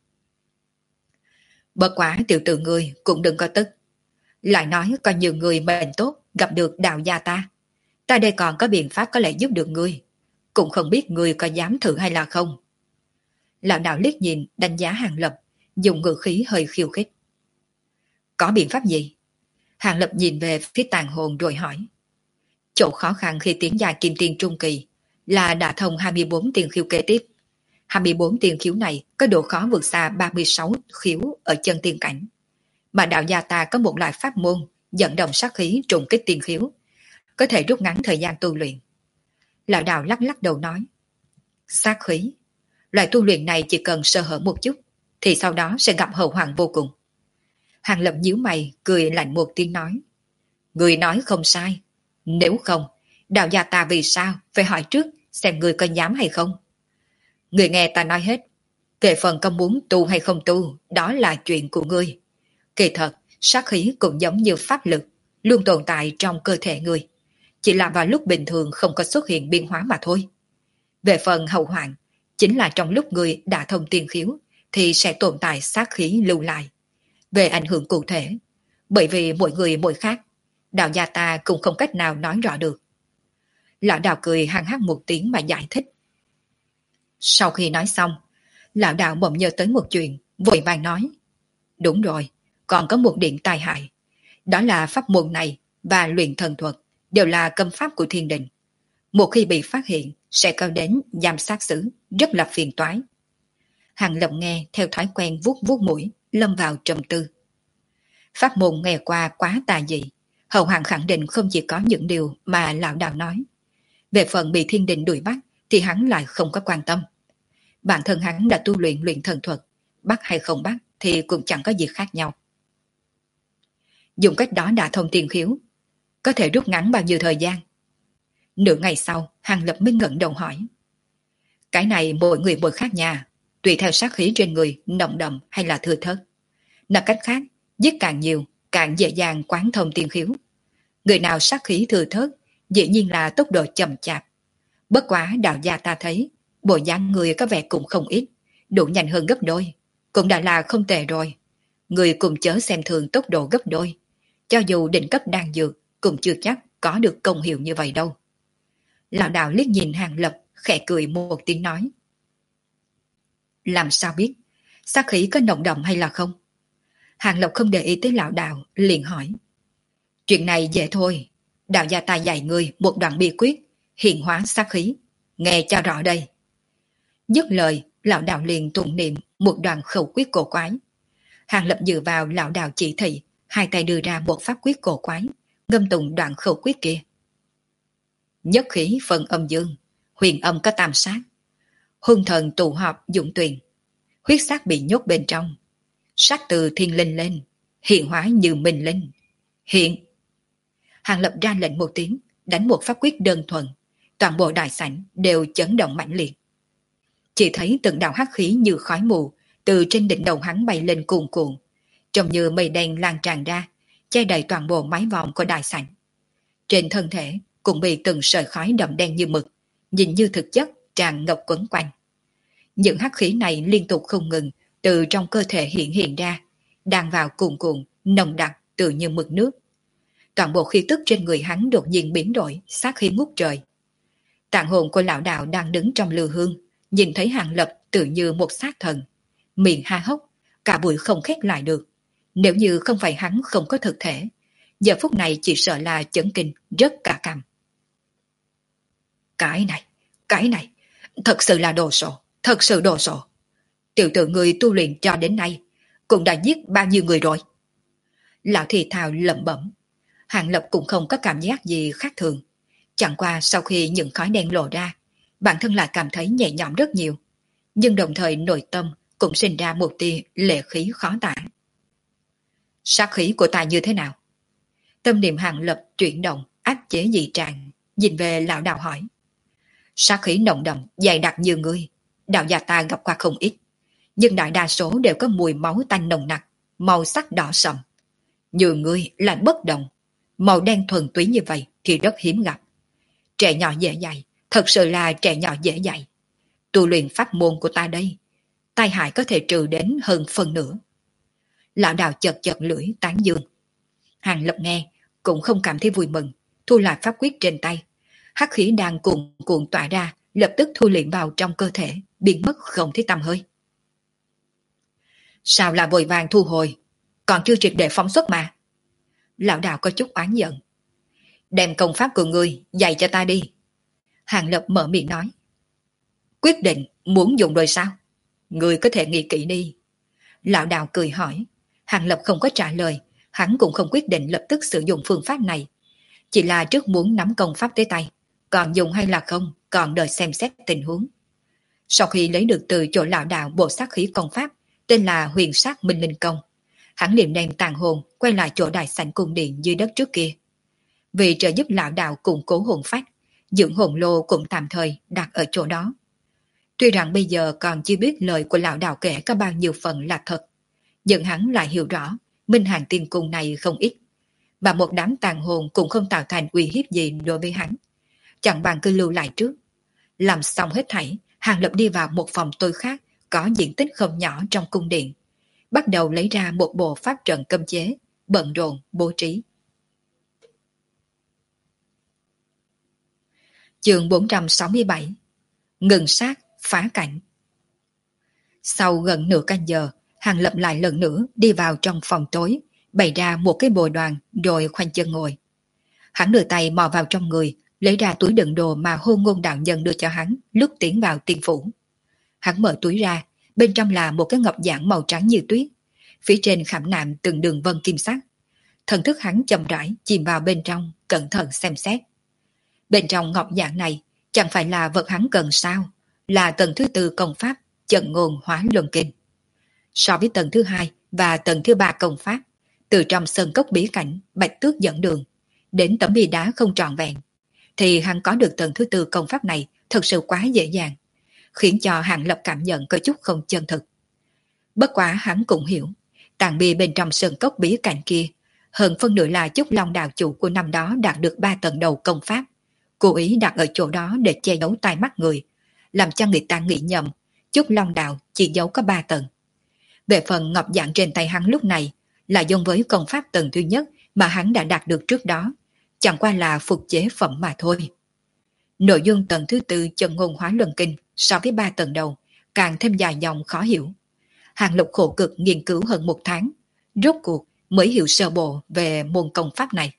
Bất quá tiểu tử người cũng đừng có tức. Lại nói có nhiều người mệnh tốt gặp được đạo gia ta. Ta đây còn có biện pháp có lẽ giúp được ngươi. Cũng không biết ngươi có dám thử hay là không. Lão đạo liếc nhìn đánh giá Hàng Lập, dùng ngữ khí hơi khiêu khích. Có biện pháp gì? Hàng Lập nhìn về phía tàn hồn rồi hỏi. Chỗ khó khăn khi tiến giai kim tiền trung kỳ là đã thông 24 tiền khiếu kế tiếp. 24 tiền khiếu này có độ khó vượt xa 36 khiếu ở chân tiên cảnh. Mà đạo gia ta có một loại pháp môn dẫn động sát khí trùng kích tiền khiếu, có thể rút ngắn thời gian tu luyện. Lão đạo lắc lắc đầu nói. Sát khí, loại tu luyện này chỉ cần sơ hở một chút, thì sau đó sẽ gặp hậu hoạn vô cùng. Hàng Lập nhíu mày, cười lạnh một tiếng nói. Người nói không sai. Nếu không, đạo gia ta vì sao phải hỏi trước xem người có dám hay không. Người nghe ta nói hết. Về phần có muốn tu hay không tu, đó là chuyện của ngươi. Kỳ thật, sát khí cũng giống như pháp lực, luôn tồn tại trong cơ thể ngươi. Chỉ là vào lúc bình thường không có xuất hiện biến hóa mà thôi. Về phần hậu hoạn, chính là trong lúc ngươi đã thông tiên khiếu, thì sẽ tồn tại sát khí lưu lại. Về ảnh hưởng cụ thể, bởi vì mỗi người mỗi khác, đạo gia ta cũng không cách nào nói rõ được. Lão đạo cười hăng hắc một tiếng mà giải thích. Sau khi nói xong, lão đạo bỗng nhớ tới một chuyện, vội vàng nói. Đúng rồi, còn có một điểm tai hại. Đó là pháp môn này và luyện thần thuật đều là cấm pháp của thiên đình. Một khi bị phát hiện, sẽ cao đến giam sát xử, rất là phiền toái. Hàng Lập nghe theo thói quen vuốt vuốt mũi, lâm vào trầm tư. Pháp môn nghe qua quá tà dị, hậu hoàng khẳng định không chỉ có những điều mà lão đạo nói. Về phần bị thiên đình đuổi bắt thì hắn lại không có quan tâm. Bản thân hắn đã tu luyện thần thuật, bắt hay không bắt thì cũng chẳng có gì khác nhau. Dùng cách đó đã thông tiền khiếu, có thể rút ngắn bao nhiêu thời gian? Nửa ngày sau, Hàng Lập mới ngẩng đầu hỏi. Cái này mỗi người mỗi khác nha, tùy theo sát khí trên người nồng đậm hay là thưa thớt. Nói cách khác, giết càng nhiều, càng dễ dàng quán thông tiền khiếu. Người nào sát khí thừa thớt, dĩ nhiên là tốc độ chậm chạp. Bất quá đạo gia ta thấy, bộ dáng người có vẻ cũng không ít, đủ nhanh hơn gấp đôi, cũng đã là không tệ rồi. Người cùng chớ xem thường tốc độ gấp đôi. Cho dù đỉnh cấp đan dược, cũng chưa chắc có được công hiệu như vậy đâu. Lão đạo liếc nhìn Hàng Lập, khẽ cười một tiếng nói. Làm sao biết? Sát khí có nồng đậm hay là không? Hàng Lập không để ý tới lão đạo, liền hỏi. Chuyện này dễ thôi. Đạo gia ta dạy ngươi một đoạn bí quyết, hiện hóa sát khí. Nghe cho rõ đây. Dứt lời, lão đạo liền tụng niệm một đoạn khẩu quyết cổ quái. Hàng Lập dựa vào lão đạo chỉ thị, hai tay đưa ra một pháp quyết cổ quái, ngâm tụng đoạn khẩu quyết kia. Nhất khí phân âm dương, huyền âm có tam sát. Hung thần tụ họp dụng tuyền, huyết sát bị nhốt bên trong. Sát từ thiên linh lên, hiện hóa như mình linh. Hiện. Hàng Lập ra lệnh một tiếng, đánh một pháp quyết đơn thuần. Toàn bộ đại sảnh đều chấn động mãnh liệt. Chỉ thấy từng đạo hắc khí như khói mù từ trên đỉnh đầu hắn bay lên cuồn cuộn, trông như mây đen lan tràn ra, che đầy toàn bộ mái vòm của đại sảnh. Trên thân thể cũng bị từng sợi khói đậm đen như mực, nhìn như thực chất tràn ngập quấn quanh. Những hắc khí này liên tục không ngừng từ trong cơ thể hiện ra, đang vào cuồn cuộn, nồng đặc tự như mực nước. Toàn bộ khí tức trên người hắn đột nhiên biến đổi, sát khí ngút trời. Tạng hồn của lão đạo đang đứng trong lư hương, nhìn thấy Hàng Lập tự như một sát thần, miệng há hốc, cả bụi không khép lại được. Nếu như không phải hắn không có thực thể, giờ phút này chỉ sợ là chấn kinh rất cả cằm. Cái này, thật sự là đồ sộ, thật sự đồ sộ. Tiểu tử người tu luyện cho đến nay, cũng đã giết bao nhiêu người rồi. Lão thì thào lẩm bẩm. Hàng Lập cũng không có cảm giác gì khác thường. Chẳng qua sau khi những khói đen lộ ra, bản thân lại cảm thấy nhẹ nhõm rất nhiều. Nhưng đồng thời nội tâm cũng sinh ra một tia lệ khí khó tả. Sát khí của ta như thế nào? Tâm niệm Hàng Lập chuyển động, áp chế dị trạng, nhìn về lão đạo hỏi. Sát khí nồng đậm, dày đặc như ngươi, đạo gia ta gặp qua không ít, nhưng đại đa số đều có mùi máu tanh nồng nặc, màu sắc đỏ sậm. Như ngươi lại bất động, màu đen thuần túy như vậy thì rất hiếm gặp. Trẻ nhỏ dễ dạy, thật sự là trẻ nhỏ dễ dạy. Tu luyện pháp môn của ta đây, tai hại có thể trừ đến hơn phần nửa. Lão đạo chật chật lưỡi tán dương. Hàng Lập nghe cũng không cảm thấy vui mừng, thu lại pháp quyết trên tay. Hắc khí đang cuồn cuộn tỏa ra, lập tức thu liệm vào trong cơ thể, biến mất không thấy tăm hơi. Sao là vội vàng thu hồi, còn chưa triệt để phóng xuất mà. Lão đạo có chút oán giận. Đem công pháp của ngươi dạy cho ta đi. Hàng Lập mở miệng nói. Quyết định muốn dùng rồi sao? Ngươi có thể nghĩ kỹ đi. Lão đạo cười hỏi. Hàng Lập không có trả lời, hắn cũng không quyết định lập tức sử dụng phương pháp này. Chỉ là trước muốn nắm công pháp tới tay, còn dùng hay là không, còn đợi xem xét tình huống. Sau khi lấy được từ chỗ lão đạo bộ sát khí công pháp, tên là Huyền Sát Minh Linh Công, hắn liền đem tàn hồn quay lại chỗ đại sảnh cung điện dưới đất trước kia. Vì trợ giúp lão đạo củng cố hồn phách, dưỡng hồn lô cũng tạm thời đặt ở chỗ đó. Tuy rằng bây giờ còn chưa biết lời của lão đạo kể có bao nhiêu phần là thật, nhưng hắn lại hiểu rõ Minh Hàng Tiên Cung này không ít, và một đám tàn hồn cũng không tạo thành uy hiếp gì đối với hắn. Chẳng bằng cứ lưu lại trước. Làm xong hết thảy, Hàng Lập đi vào một phòng tối khác có diện tích không nhỏ trong cung điện, bắt đầu lấy ra một bộ pháp trận cấm chế, bận rộn bố trí. Chương 467. Ngừng sát, phá cảnh. Sau gần nửa canh giờ, Hàng Lập lại lần nữa đi vào trong phòng tối, bày ra một cái bồ đoàn rồi khoanh chân ngồi. Hắn đưa tay mò vào trong người, lấy ra túi đựng đồ mà Hôn Ngôn đạo nhân đưa cho hắn lúc tiến vào tiên phủ. Hắn mở túi ra, bên trong là một cái ngọc giản màu trắng như tuyết, phía trên khảm nạm từng đường vân kim sắc. Thần thức hắn chậm rãi chìm vào bên trong, cẩn thận xem xét. Bên trong ngọc giản này chẳng phải là vật hắn cần sao, là tầng thứ tư công pháp Trận Ngôn Hóa Luân Kinh. So với tầng thứ hai và tầng thứ ba công pháp, từ trong sơn cốc bí cảnh Bạch Tước dẫn đường đến tấm bia đá không trọn vẹn, thì hắn có được tầng thứ tư công pháp này thật sự quá dễ dàng, khiến cho Hàng Lập cảm nhận có chút không chân thực. Bất quá hắn cũng hiểu, tàn bia bên trong sơn cốc bí cảnh kia hơn phân nửa là Chúc Long đạo chủ của năm đó đạt được 3 tầng đầu công pháp, cố ý đặt ở chỗ đó để che giấu tai mắt người, làm cho người ta nghĩ nhầm Chúc Long đạo chỉ giấu có 3 tầng. Về phần ngọc giản trên tay hắn lúc này là giống với công pháp tầng thứ nhất mà hắn đã đạt được trước đó, chẳng qua là phục chế phẩm mà thôi. Nội dung tầng thứ tư Trận Ngôn Hóa Luân Kinh so với 3 tầng đầu càng thêm dài dòng khó hiểu. Hàng Lập khổ cực nghiên cứu hơn 1 tháng, rốt cuộc mới hiểu sơ bộ về môn công pháp này.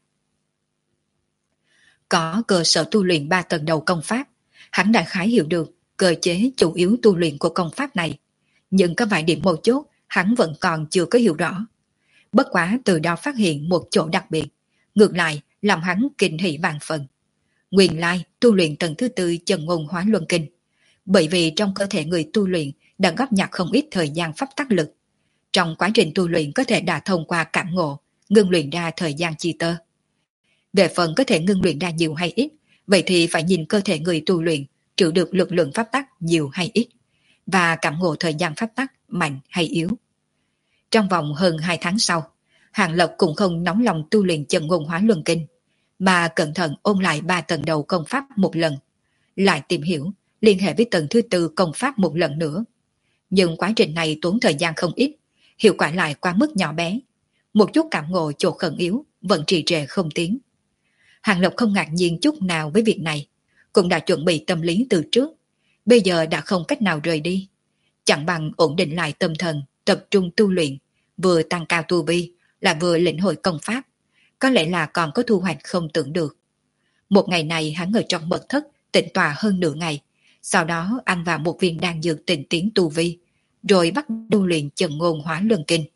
Có cơ sở tu luyện 3 tầng đầu công pháp, hắn đại khái hiểu được cơ chế chủ yếu tu luyện của công pháp này, nhưng có vài điểm mấu chốt hắn vẫn còn chưa có hiểu rõ. Bất quá từ đó phát hiện một chỗ đặc biệt, ngược lại làm hắn kinh hỉ vạn phần. Nguyên lai tu luyện tầng thứ 4 Chân Ngôn Hóa Luân Kinh, bởi vì trong cơ thể người tu luyện đã góp nhặt không ít thời gian pháp tắc lực. Trong quá trình tu luyện có thể đã thông qua cảm ngộ, ngưng luyện ra thời gian chi tơ. Về phần có thể ngưng luyện ra nhiều hay ít, vậy thì phải nhìn cơ thể người tu luyện trữ được lực lượng pháp tắc nhiều hay ít, và cảm ngộ thời gian pháp tắc mạnh hay yếu. Trong vòng hơn 2 tháng sau, Hàng Lập cũng không nóng lòng tu luyện Chân Ngôn Hóa Luân Kinh, mà cẩn thận ôn lại 3 tầng đầu công pháp một lần, lại tìm hiểu, liên hệ với tầng thứ 4 công pháp một lần nữa. Nhưng quá trình này tốn thời gian không ít, hiệu quả lại quá mức nhỏ bé. Một chút cảm ngộ chỗ khẩn yếu vẫn trì trệ không tiến. Hàng Lập không ngạc nhiên chút nào với việc này, cũng đã chuẩn bị tâm lý từ trước, bây giờ đã không cách nào rời đi. Chẳng bằng ổn định lại tâm thần, tập trung tu luyện, vừa tăng cao tu vi, là vừa lĩnh hội công pháp, có lẽ là còn có thu hoạch không tưởng được. Một ngày này hắn ở trong mật thất tĩnh tọa hơn nửa ngày, sau đó ăn vào một viên đan dược tịnh tiến tu vi, rồi bắt đầu luyện Chân Ngôn Hóa Luân Kinh.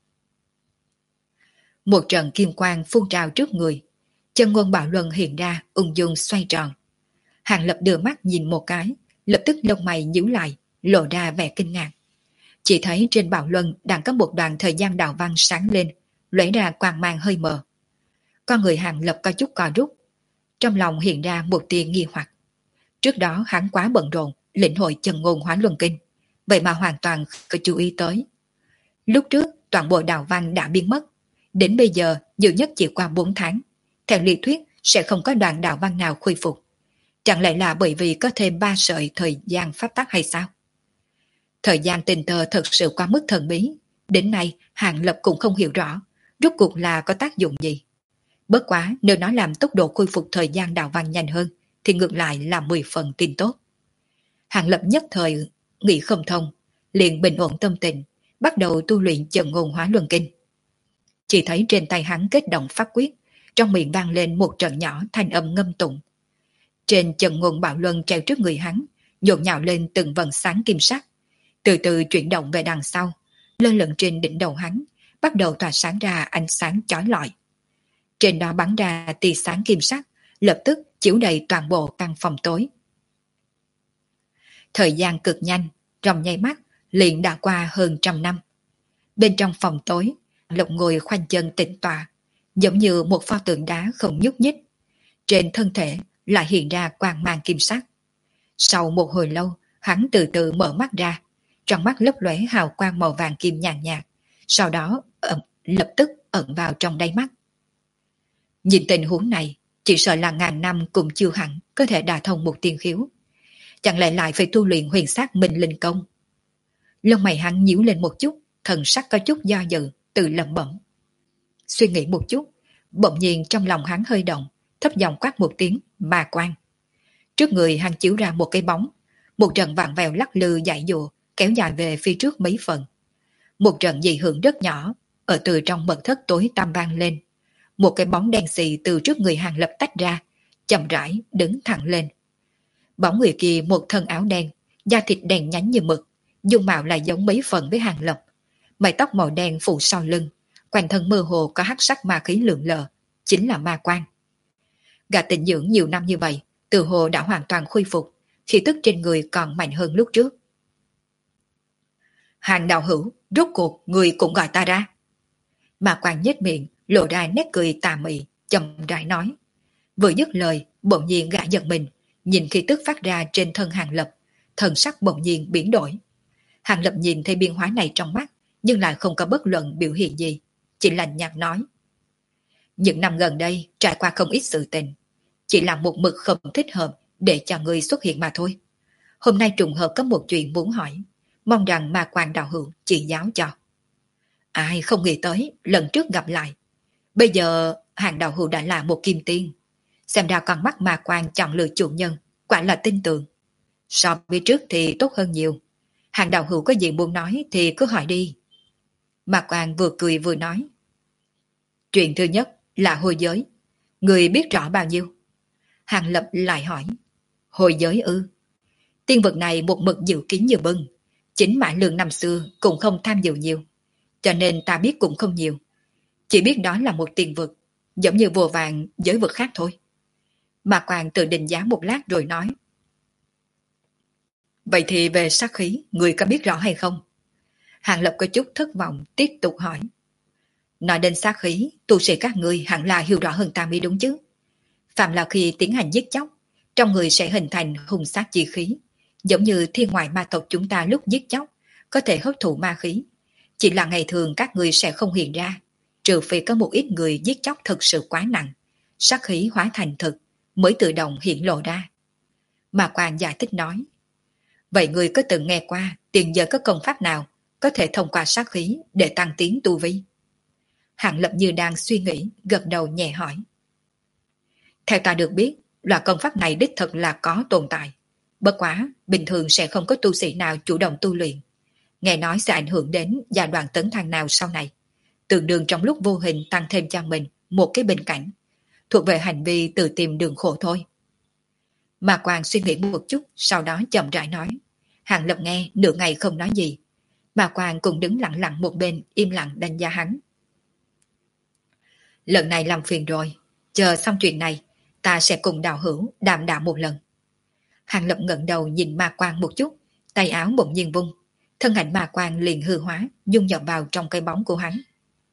Một trận kim quang phun trào trước người, Chân Ngôn Bảo Luân hiện ra ung dung xoay tròn. Hàng Lập đưa mắt nhìn một cái, lập tức lông mày nhíu lại, lộ ra vẻ kinh ngạc. Chỉ thấy trên Bảo Luân đang có một đoạn thời gian đạo văn sáng lên, lóe ra quang mang hơi mờ. Con người Hàng Lập có chút co rút, trong lòng hiện ra một tia nghi hoặc. Trước đó hắn quá bận rộn lĩnh hội Chân Ngôn Hóa Luân Kinh, vậy mà hoàn toàn không chú ý tới. Lúc trước toàn bộ đạo văn đã biến mất, đến bây giờ nhiều nhất chỉ qua 4 tháng, theo lý thuyết sẽ không có đoạn đạo văn nào khôi phục. Chẳng lẽ là bởi vì có thêm 3 sợi thời gian pháp tắc hay sao? Thời gian tình tờ thật sự quá mức thần bí, đến nay Hàng Lập cũng không hiểu rõ rốt cuộc là có tác dụng gì. Bất quá nếu nó làm tốc độ khôi phục thời gian đạo văn nhanh hơn thì ngược lại là 10 phần tin tốt. Hàng Lập nhất thời nghĩ không thông, liền bình ổn tâm tình, bắt đầu tu luyện Chân Ngôn Hóa Luân Kinh. Chỉ thấy trên tay hắn kết động pháp quyết, trong miệng vang lên một trận nhỏ thanh âm ngâm tụng. Trên Chân Ngôn Bảo Luân treo trước người hắn, nhộn nhạo lên từng vầng sáng kim sắc, từ từ chuyển động về đằng sau, lơ lửng trên đỉnh đầu hắn, bắt đầu tỏa sáng ra ánh sáng chói lọi. Trên đó bắn ra tia sáng kim sắc, lập tức chiếu đầy toàn bộ căn phòng tối. Thời gian cực nhanh, trong nháy mắt, liền đã qua hơn 100 năm. Bên trong phòng tối, Lộc ngồi khoanh chân tĩnh tọa, giống như một pho tượng đá không nhúc nhích. Trên thân thể lại hiện ra quang mang kim sắc. Sau một hồi lâu, hắn từ từ mở mắt ra, trong mắt lấp lóe hào quang màu vàng kim nhàn nhạt, sau đó lập tức ẩn vào trong đáy mắt. Nhìn tình huống này, chỉ sợ là ngàn năm cũng chưa hẳn có thể đả thông một tiên khiếu. Chẳng lẽ lại phải tu luyện huyền sát minh linh công? Lông mày hắn nhíu lên một chút, thần sắc có chút do dự, tự lẩm bẩm. Suy nghĩ một chút, bỗng nhiên trong lòng hắn hơi động, thấp giọng quát một tiếng, ma quan. Trước người hắn chiếu ra một cái bóng, một trận vặn vẹo lắc lư dại dụa, kéo dài về phía trước mấy phần. Một trận dị hưởng rất nhỏ, ở từ trong mật thất tối tăm vang lên. Một cái bóng đen xì từ trước người Hàng Lập tách ra, chậm rãi đứng thẳng lên. Bóng người kia một thân áo đen, da thịt đen nhánh như mực, dung mạo lại giống mấy phần với Hàng Lập. Mái tóc màu đen phủ sau lưng, quanh thân mơ hồ có hắc sắc ma khí lượn lờ, chính là ma quan. Gã tịnh dưỡng nhiều năm như vậy, từ hồ đã hoàn toàn khôi phục, khí tức trên người còn mạnh hơn lúc trước. Hàng đạo hữu, rốt cuộc người cũng gọi ta ra. Ma quan nhếch miệng, lộ ra nét cười tà mị, chậm rãi nói. Vừa dứt lời, bỗng nhiên gã giật mình, nhìn khí tức phát ra trên thân Hàng Lập, thần sắc bỗng nhiên biến đổi. Hàng Lập nhìn thấy biến hóa này trong mắt, nhưng lại không có bất luận biểu hiện gì, chỉ lạnh nhạt nói. Những năm gần đây trải qua không ít sự tình, chỉ là một mực không thích hợp để cho người xuất hiện mà thôi. Hôm nay trùng hợp có một chuyện muốn hỏi, mong rằng ma quan đạo hữu chỉ giáo cho. Ai không nghĩ tới lần trước gặp lại, bây giờ Hàng đạo hữu đã là một kim tiên, xem ra con mắt ma quan chọn lựa chủ nhân quả là tin tưởng. So với trước thì tốt hơn nhiều, Hàng đạo hữu có gì muốn nói thì cứ hỏi đi. Mạc Quang vừa cười vừa nói. Chuyện thứ nhất là hôi giới. Người biết rõ bao nhiêu? Hàng Lập lại hỏi. Hôi giới ư? Tiên vực này một mực dự kín như bưng. Chính Mã Lương năm xưa cũng không tham dự nhiều. Cho nên ta biết cũng không nhiều. Chỉ biết đó là một tiên vực, giống như vô vàng giới vực khác thôi. Mạc Quang tự định giá một lát rồi nói. Vậy thì về sát khí, người có biết rõ hay không? Hàng Lập có chút thất vọng, tiếp tục hỏi. Nói đến sát khí, tu sĩ các ngươi hẳn là hiểu rõ hơn ta mới đúng chứ. Phạm là khi tiến hành giết chóc, trong người sẽ hình thành hung sát chi khí, giống như thiên ngoại ma tộc chúng ta lúc giết chóc, có thể hấp thụ ma khí. Chỉ là ngày thường các ngươi sẽ không hiện ra, trừ phi có một ít người giết chóc thực sự quá nặng, sát khí hóa thành thực, mới tự động hiện lộ ra. Mà Quang giải thích nói. Vậy người có từng nghe qua tiền giờ có công pháp nào có thể thông qua sát khí để tăng tiến tu vi? Hạng Lập như đang suy nghĩ, gật đầu nhẹ hỏi. Theo ta được biết, loại công pháp này đích thực là có tồn tại. Bất quá, bình thường sẽ không có tu sĩ nào chủ động tu luyện. Nghe nói sẽ ảnh hưởng đến giai đoạn tấn thăng nào sau này. Tương đương trong lúc vô hình tăng thêm cho mình một cái bình cảnh. Thuộc về hành vi tự tìm đường khổ thôi. Mà Quang suy nghĩ một chút, sau đó chậm rãi nói. Hạng Lập nghe nửa ngày không nói gì. Mà Quang cũng đứng lặng lặng một bên, im lặng đánh giá hắn. Lần này làm phiền rồi, chờ xong chuyện này, ta sẽ cùng đạo hữu đàm đạo một lần. Hàng Lập ngẩng đầu nhìn Ma Quang một chút, tay áo bỗng nhiên vung, thân ảnh Ma Quang liền hư hóa, dung nhập vào trong cái bóng của hắn.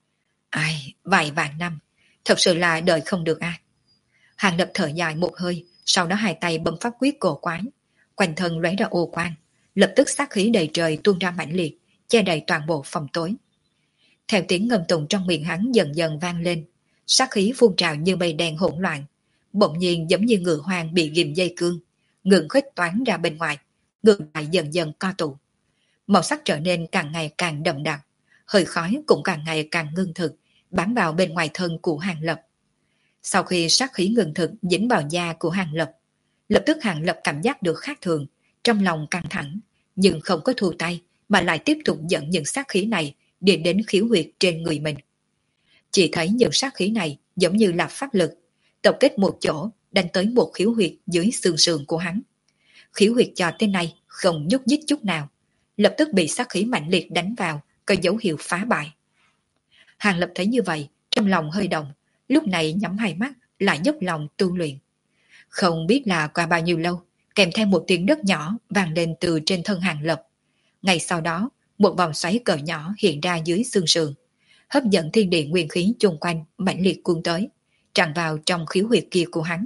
Ai, vài vạn năm, thật sự là đợi không được a. Hàng Lập thở dài một hơi, sau đó hai tay bấm pháp quyết cổ quái, quanh thân lóe ra ô quang, lập tức sát khí đầy trời tuôn ra mãnh liệt, che đầy toàn bộ phòng tối. Theo tiếng ngâm tụng trong miệng hắn dần dần vang lên, sát khí phun trào như mây đen hỗn loạn, bỗng nhiên giống như ngựa hoang bị ghim dây cương, ngừng khuếch toán ra bên ngoài, ngược lại dần dần co tụ. Màu sắc trở nên càng ngày càng đậm đặc, hơi khói cũng càng ngày càng ngưng thực, bám vào bên ngoài thân của Hàng Lập. Sau khi sát khí ngưng thực dính vào da của Hàng Lập, lập tức Hàng Lập cảm giác được khác thường, trong lòng căng thẳng, nhưng không có thu tay mà lại tiếp tục dẫn những sát khí này điền đến khiếu huyệt trên người mình. Chỉ thấy những sát khí này giống như là pháp lực, tập kết một chỗ, đánh tới một khiếu huyệt dưới xương sườn của hắn. Khiếu huyệt cho tên này không nhúc nhích chút nào, lập tức bị sát khí mạnh liệt đánh vào, có dấu hiệu phá bại. Hàng Lập thấy như vậy, trong lòng hơi động, lúc này nhắm hai mắt, lại dốc lòng tu luyện. Không biết là qua bao nhiêu lâu, kèm theo một tiếng rất nhỏ vang lên từ trên thân Hàng Lập. Ngay sau đó, một vòng xoáy cỡ nhỏ hiện ra dưới xương sườn, hấp dẫn thiên địa nguyên khí chung quanh mãnh liệt cuốn tới, tràn vào trong khiếu huyệt kia của hắn.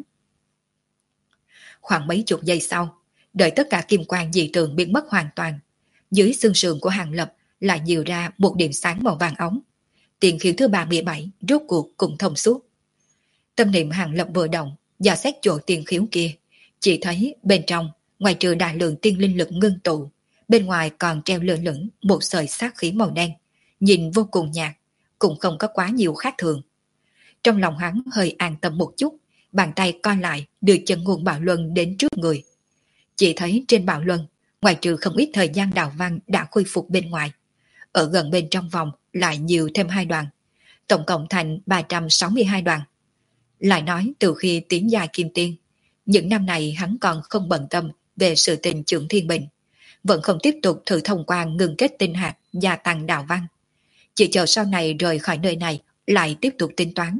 Khoảng mấy chục giây sau, đợi tất cả kim quang dị tượng biến mất hoàn toàn, dưới xương sườn của Hàng Lập lại nhiều ra một điểm sáng màu vàng ống. Tiền khiếu thứ 37 rốt cuộc cũng thông suốt. Tâm niệm Hàng Lập vừa động, dò xét chỗ tiền khiếu kia, chỉ thấy bên trong, ngoài trừ đại lượng tiên linh lực ngưng tụ, bên ngoài còn treo lơ lửng một sợi sát khí màu đen, nhìn vô cùng nhạt, cũng không có quá nhiều khác thường. Trong lòng hắn hơi an tâm một chút, bàn tay co lại đưa chân nguồn Bảo Luân đến trước người. Chỉ thấy trên Bảo Luân, ngoài trừ không ít thời gian đào văn đã khôi phục bên ngoài, ở gần bên trong vòng lại nhiều thêm 2 đoàn, tổng cộng thành 362 đoàn. Lại nói từ khi tiến giai kim tiên, những năm này hắn còn không bận tâm về sự tình trưởng thiên bình, vẫn không tiếp tục thử thông qua ngừng kết tinh hạt gia tăng đạo văn. Chỉ chờ sau này rời khỏi nơi này lại tiếp tục tính toán.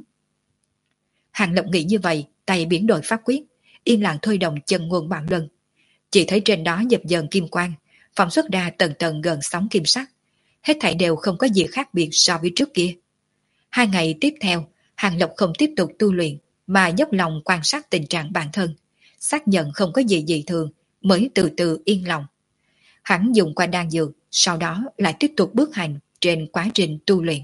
Hàng Lập nghĩ như vậy, tay biến đổi pháp quyết, yên lặng thôi động chân nguồn Bảo Luân. Chỉ thấy trên đó dập dờn kim quang, phóng xuất ra tầng tầng gần sóng kim sắc. Hết thảy đều không có gì khác biệt so với trước kia. 2 ngày tiếp theo, Hàng Lập không tiếp tục tu luyện, mà dốc lòng quan sát tình trạng bản thân, xác nhận không có gì dị thường, mới từ từ yên lòng. Hắn dùng qua đan dược, sau đó lại tiếp tục bước hành trên quá trình tu luyện.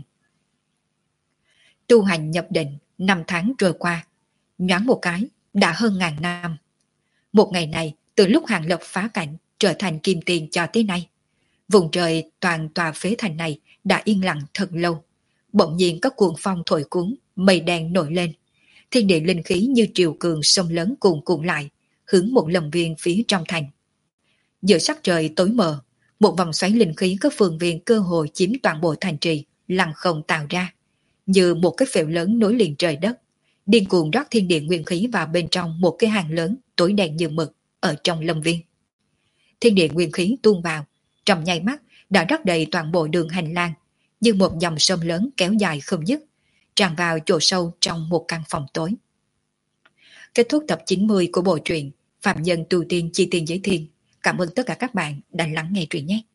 Tu hành nhập định, 5 tháng trôi qua, nhoáng một cái, đã hơn 1000 năm. Một ngày này, từ lúc Hàng Lập phá cảnh, trở thành kim tiền cho tới nay, vùng trời toàn tòa phế thành này đã yên lặng thật lâu. Bỗng nhiên có cuồng phong thổi cuốn, mây đen nổi lên. Thiên địa linh khí như triều cường sông lớn cuồn cuộn lại, hướng một lâm viên phía trong thành. Giữa sắc trời tối mờ, Một vòng xoáy linh khí có phương viên cơ hồ chiếm toàn bộ thành trì, lặng không tạo ra, như một cái phễu lớn nối liền trời đất, điên cuồng rót thiên địa nguyên khí vào bên trong một cái hang lớn tối đen như mực ở trong lâm viên. Thiên địa nguyên khí tuôn vào, trong nháy mắt đã rót đầy toàn bộ đường hành lang, như một dòng sông lớn kéo dài không dứt, tràn vào chỗ sâu trong một căn phòng tối. Kết thúc tập 90 của bộ truyện Phạm Nhân Tu Tiên Chi Tiên Giới Thiên. Cảm ơn tất cả các bạn đã lắng nghe truyện nhé.